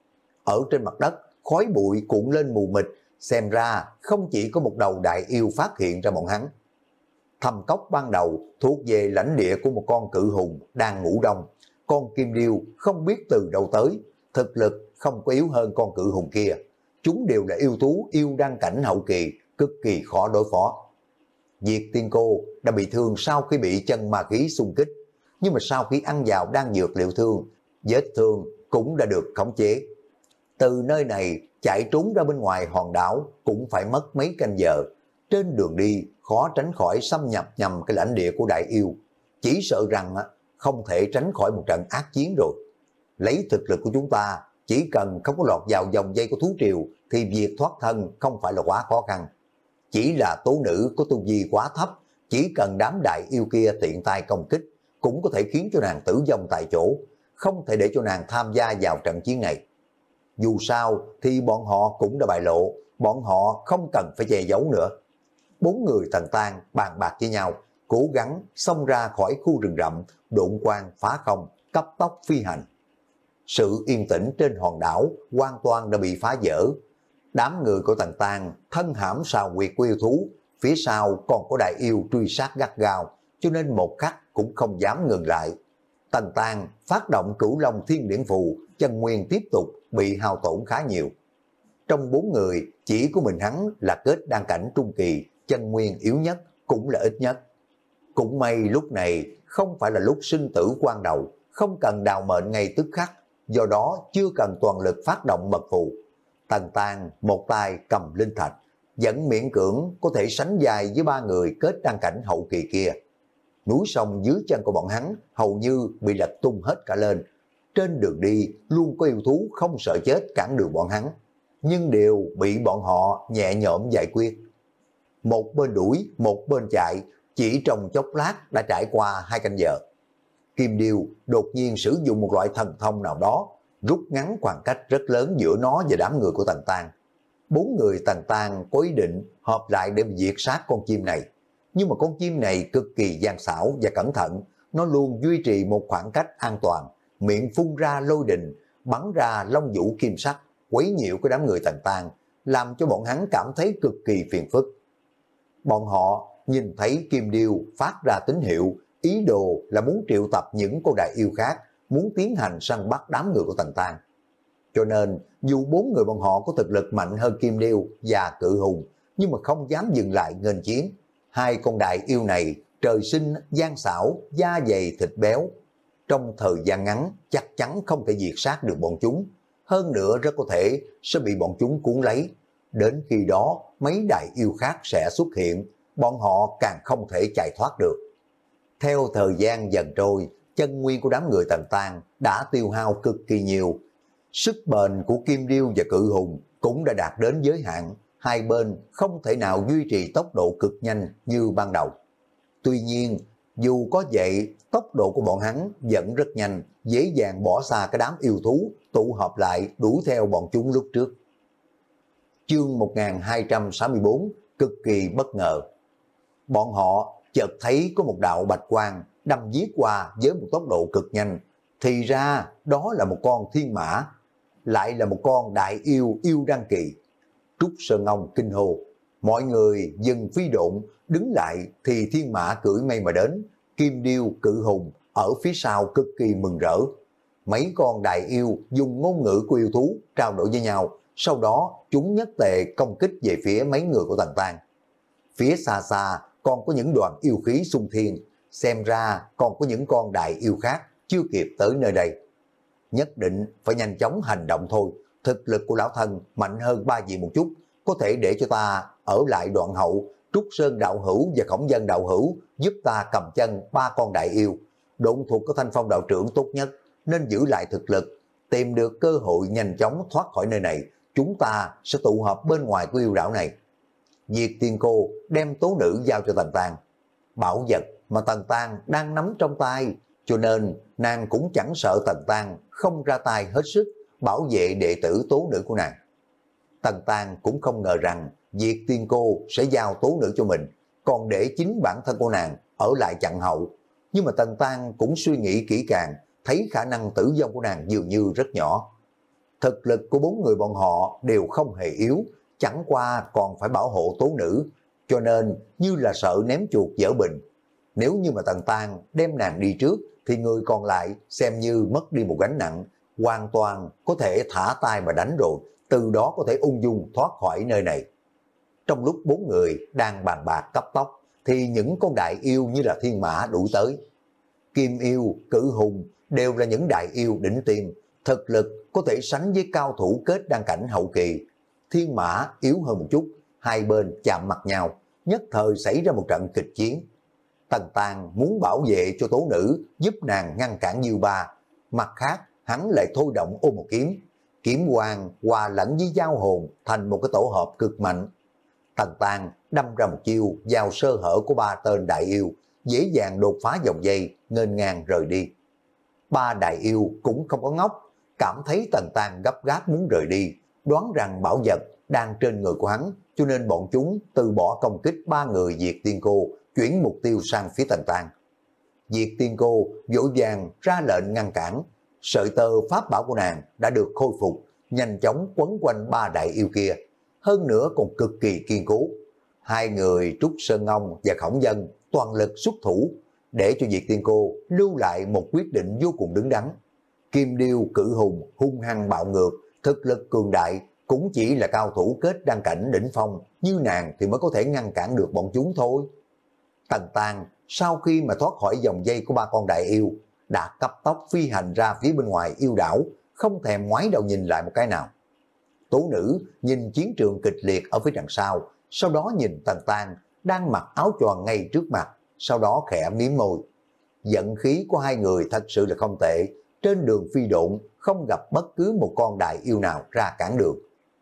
Ở trên mặt đất, khói bụi cuộn lên mù mịt, xem ra không chỉ có một đầu đại yêu phát hiện ra bọn hắn. Thâm cốc ban đầu thuộc về lãnh địa của một con cự hùng đang ngủ đông. Con kim điêu không biết từ đâu tới, thực lực không có yếu hơn con cự hùng kia. Chúng đều là yêu thú yêu đăng cảnh hậu kỳ, cực kỳ khó đối phó. Diệt Tiên Cô đã bị thương sau khi bị chân ma khí xung kích, nhưng mà sau khi ăn vào đan dược liệu thương, vết thương cũng đã được khống chế. Từ nơi này chạy trốn ra bên ngoài hòn đảo cũng phải mất mấy canh giờ. Trên đường đi khó tránh khỏi xâm nhập nhằm cái lãnh địa của đại yêu. Chỉ sợ rằng không thể tránh khỏi một trận ác chiến rồi. Lấy thực lực của chúng ta, chỉ cần không có lọt vào vòng dây của thú triều thì việc thoát thân không phải là quá khó khăn. Chỉ là tố nữ có tu vi quá thấp, chỉ cần đám đại yêu kia tiện tay công kích cũng có thể khiến cho nàng tử vong tại chỗ, không thể để cho nàng tham gia vào trận chiến này. Dù sao thì bọn họ cũng đã bại lộ, bọn họ không cần phải che giấu nữa. Bốn người Tần Tang bàn bạc với nhau, cố gắng xông ra khỏi khu rừng rậm, độn quang phá không, cấp tốc phi hành. Sự yên tĩnh trên hòn đảo hoàn toàn đã bị phá vỡ. Đám người của Tần Tang thân hãm sao quyệt của yêu thú, phía sau còn có đại yêu truy sát gắt gao, cho nên một khắc cũng không dám ngừng lại. Tần Tang phát động Cửu Long Thiên Điển Phù, chân nguyên tiếp tục bị hao tổn khá nhiều. Trong bốn người, chỉ có mình hắn là kết đan cảnh trung kỳ, chân nguyên yếu nhất, cũng là ít nhất. Cũng may lúc này không phải là lúc sinh tử quan đầu, không cần đào mệnh ngay tức khắc, do đó chưa cần toàn lực phát động mật phù. Tần Tang một tay cầm linh thạch, vẫn miễn cưỡng có thể sánh vai với ba người kết đan cảnh hậu kỳ kia. Núi sông dưới chân của bọn hắn hầu như bị lật tung hết cả lên. Trên đường đi luôn có yêu thú không sợ chết cản đường bọn hắn, nhưng đều bị bọn họ nhẹ nhõm giải quyết. Một bên đuổi, một bên chạy, chỉ trong chốc lát đã trải qua hai canh giờ. Kim Điêu đột nhiên sử dụng một loại thần thông nào đó, rút ngắn khoảng cách rất lớn giữa nó và đám người của Tần Tang. Bốn người Tần Tang có ý định hợp lại để diệt sát con chim này. Nhưng mà con chim này cực kỳ gian xảo và cẩn thận, nó luôn duy trì một khoảng cách an toàn, miệng phun ra lôi đình, bắn ra long vũ kim sắc, quấy nhiễu cái đám người Tần Tang, làm cho bọn hắn cảm thấy cực kỳ phiền phức. Bọn họ nhìn thấy Kim Điêu phát ra tín hiệu, ý đồ là muốn triệu tập những con đại yêu khác, muốn tiến hành săn bắt đám người của Tần Tang. Cho nên, dù bốn người bọn họ có thực lực mạnh hơn Kim Điêu và Cự Hùng, nhưng mà không dám dừng lại nghênh chiến. Hai con đại yêu này trời sinh gian xảo, da dày thịt béo. Trong thời gian ngắn chắc chắn không thể diệt sát được bọn chúng. Hơn nữa rất có thể sẽ bị bọn chúng cuốn lấy. Đến khi đó mấy đại yêu khác sẽ xuất hiện, bọn họ càng không thể chạy thoát được. Theo thời gian dần trôi, chân nguyên của đám người Tần Tang đã tiêu hao cực kỳ nhiều. Sức bền của Kim Điêu và Cự Hùng cũng đã đạt đến giới hạn. Hai bên không thể nào duy trì tốc độ cực nhanh như ban đầu. Tuy nhiên, dù có vậy, tốc độ của bọn hắn vẫn rất nhanh, dễ dàng bỏ xa cái đám yêu thú, tụ họp lại đuổi theo bọn chúng lúc trước. Chương một nghìn hai trăm sáu mươi tư, cực kỳ bất ngờ. Bọn họ chợt thấy có một đạo bạch quang đâm giết qua với một tốc độ cực nhanh. Thì ra đó là một con thiên mã, lại là một con đại yêu yêu đăng kỳ. Trúc Sơn Ông kinh hô, mọi người dừng phi độn, đứng lại thì thiên mã cưỡi mây mà đến. Kim Điêu, Cự Hùng ở phía sau cực kỳ mừng rỡ. Mấy con đại yêu dùng ngôn ngữ của yêu thú trao đổi với nhau, sau đó chúng nhất tề công kích về phía mấy người của Tần Tang. Phía xa xa còn có những đoàn yêu khí xung thiên, xem ra còn có những con đại yêu khác chưa kịp tới nơi đây. Nhất định phải nhanh chóng hành động thôi, thực lực của lão thân mạnh hơn ba vị một chút, có thể để cho ta ở lại đoạn hậu, Trúc Sơn đạo hữu và Khổng Dân đạo hữu giúp ta cầm chân ba con đại yêu. Độn thuộc của Thanh Phong đạo trưởng tốt nhất, nên giữ lại thực lực, tìm được cơ hội nhanh chóng thoát khỏi nơi này, chúng ta sẽ tụ họp bên ngoài của yêu đảo này. Diệt Tiên Cô đem tố nữ giao cho Tần Tang. Bảo vật mà Tần Tang đang nắm trong tay, cho nên nàng cũng chẳng sợ Tần Tang không ra tay hết sức bảo vệ đệ tử tố nữ của nàng. Tần Tang cũng không ngờ rằng Diệt Tiên Cô sẽ giao tố nữ cho mình, còn để chính bản thân của nàng ở lại chặn hậu. Nhưng mà Tần Tang cũng suy nghĩ kỹ càng, thấy khả năng tử vong của nàng dường như rất nhỏ. Thực lực của bốn người bọn họ đều không hề yếu, chẳng qua còn phải bảo hộ tố nữ, cho nên như là sợ ném chuột dở bình. Nếu như mà Tần Tang đem nàng đi trước, thì người còn lại xem như mất đi một gánh nặng, hoàn toàn có thể thả tay mà đánh rồi, từ đó có thể ung dung thoát khỏi nơi này. Trong lúc bốn người đang bàn bạc cấp tốc, thì những con đại yêu như là thiên mã đuổi tới. Kim yêu, Cự Hùng đều là những đại yêu đỉnh tiêm, thực lực có thể sánh với cao thủ kết đăng cảnh hậu kỳ. Thiên Mã yếu hơn một chút, hai bên chạm mặt nhau, nhất thời xảy ra một trận kịch chiến. Tần Tàng muốn bảo vệ cho tố nữ, giúp nàng ngăn cản Diêu Ba. Mặt khác, hắn lại thôi động ô một kiếm. Kiếm quang hòa lẫn với giao hồn thành một cái tổ hợp cực mạnh. Tần Tàng đâm ra một chiêu vào sơ hở của ba tên đại yêu, dễ dàng đột phá dòng dây, nghênh ngang rời đi. Ba đại yêu cũng không có ngốc, cảm thấy Tần Tàng gấp gáp muốn rời đi, đoán rằng bảo vật đang trên người của hắn, cho nên bọn chúng từ bỏ công kích ba người Diệt Tiên Cô, chuyển mục tiêu sang phía Tần Tàng. Diệt Tiên Cô vội vàng ra lệnh ngăn cản, sợi tơ pháp bảo của nàng đã được khôi phục, nhanh chóng quấn quanh ba đại yêu kia, hơn nữa còn cực kỳ kiên cố. Hai người Trúc Sơn Ngông và Khổng Dân toàn lực xuất thủ, để cho Diệt Tiên Cô lưu lại một quyết định vô cùng đứng đắn. Kim Điêu cử hùng hung hăng bạo ngược, thực lực cường đại, cũng chỉ là cao thủ kết đăng cảnh đỉnh phong như nàng thì mới có thể ngăn cản được bọn chúng thôi. Tần Tàng sau khi mà thoát khỏi dòng dây của ba con đại yêu, đã cấp tốc phi hành ra phía bên ngoài yêu đảo, không thèm ngoái đầu nhìn lại một cái nào. Tố nữ nhìn chiến trường kịch liệt ở phía đằng sau, sau đó nhìn Tần Tàng đang mặc áo choàng ngay trước mặt, sau đó khẽ mím môi. Giận khí của hai người thật sự là không tệ, trên đường phi độn không gặp bất cứ một con đại yêu nào ra cản đường.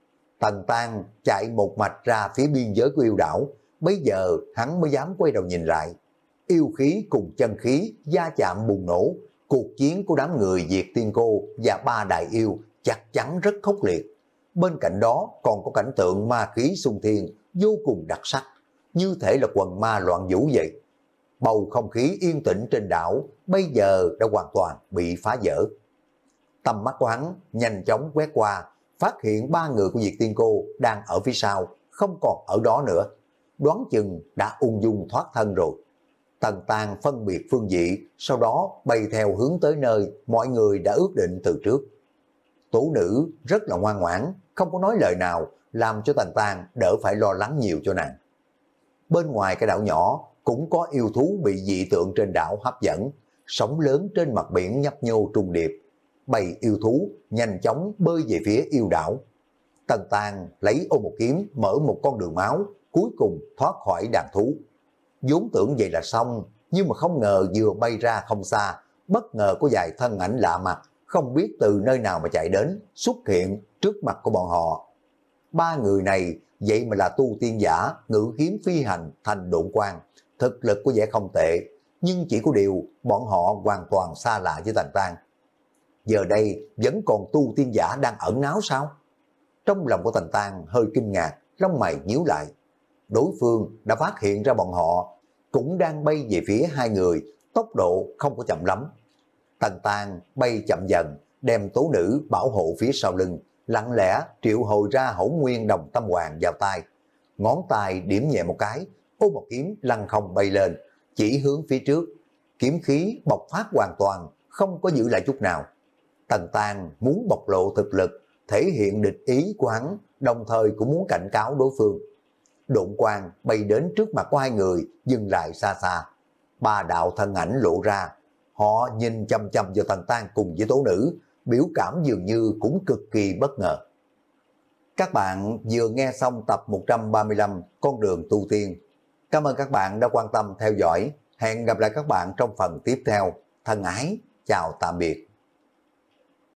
Tần Tàng chạy một mạch ra phía biên giới của yêu đảo, bây giờ hắn mới dám quay đầu nhìn lại. Yêu khí cùng chân khí va chạm bùng nổ, cuộc chiến của đám người Diệt Tiên Cô và ba đại yêu chắc chắn rất khốc liệt. Bên cạnh đó còn có cảnh tượng ma khí xung thiên vô cùng đặc sắc, như thể là quần ma loạn vũ vậy. Bầu không khí yên tĩnh trên đảo bây giờ đã hoàn toàn bị phá vỡ. Tầm mắt của hắn nhanh chóng quét qua, phát hiện ba người của Diệt Tiên Cô đang ở phía sau, không còn ở đó nữa. Đoán chừng đã ung dung thoát thân rồi. Tần Tàng phân biệt phương vị, sau đó bay theo hướng tới nơi mọi người đã ước định từ trước. Tố nữ rất là ngoan ngoãn, không có nói lời nào, làm cho Tần Tàng đỡ phải lo lắng nhiều cho nàng. Bên ngoài cái đảo nhỏ cũng có yêu thú bị dị tượng trên đảo hấp dẫn, sóng lớn trên mặt biển nhấp nhô trùng điệp. Bầy yêu thú nhanh chóng bơi về phía yêu đảo. Tần Tàng lấy ô một kiếm mở một con đường máu, cuối cùng thoát khỏi đàn thú. Vốn tưởng vậy là xong, nhưng mà không ngờ vừa bay ra không xa, bất ngờ có vài thân ảnh lạ mặt, không biết từ nơi nào mà chạy đến, xuất hiện trước mặt của bọn họ. Ba người này vậy mà là tu tiên giả, ngự kiếm phi hành thành độn quang, thực lực có vẻ không tệ, nhưng chỉ có điều bọn họ hoàn toàn xa lạ với Tần Tàng. Giờ đây vẫn còn tu tiên giả đang ẩn náu sao? Trong lòng của Tần Tàng hơi kinh ngạc, lông mày nhíu lại. Đối phương đã phát hiện ra bọn họ cũng đang bay về phía hai người, tốc độ không có chậm lắm. Tần Tàng bay chậm dần, đem tố nữ bảo hộ phía sau lưng, lặng lẽ triệu hồi ra Hỗn Nguyên Đồng Tâm Hoàng vào tay. Ngón tay điểm nhẹ một cái, ô một kiếm lăng không bay lên, chỉ hướng phía trước. Kiếm khí bộc phát hoàn toàn, không có giữ lại chút nào. Tần Tàng muốn bộc lộ thực lực, thể hiện địch ý của hắn, đồng thời cũng muốn cảnh cáo đối phương. Độn quang bay đến trước mặt của hai người, dừng lại xa xa. Ba đạo thân ảnh lộ ra, họ nhìn chăm chăm vào Tần Tàng cùng với tố nữ, biểu cảm dường như cũng cực kỳ bất ngờ. Các bạn vừa nghe xong tập một trăm ba mươi lăm Con đường tu tiên. Cảm ơn các bạn đã quan tâm theo dõi. Hẹn gặp lại các bạn trong phần tiếp theo. Thân ái, chào tạm biệt.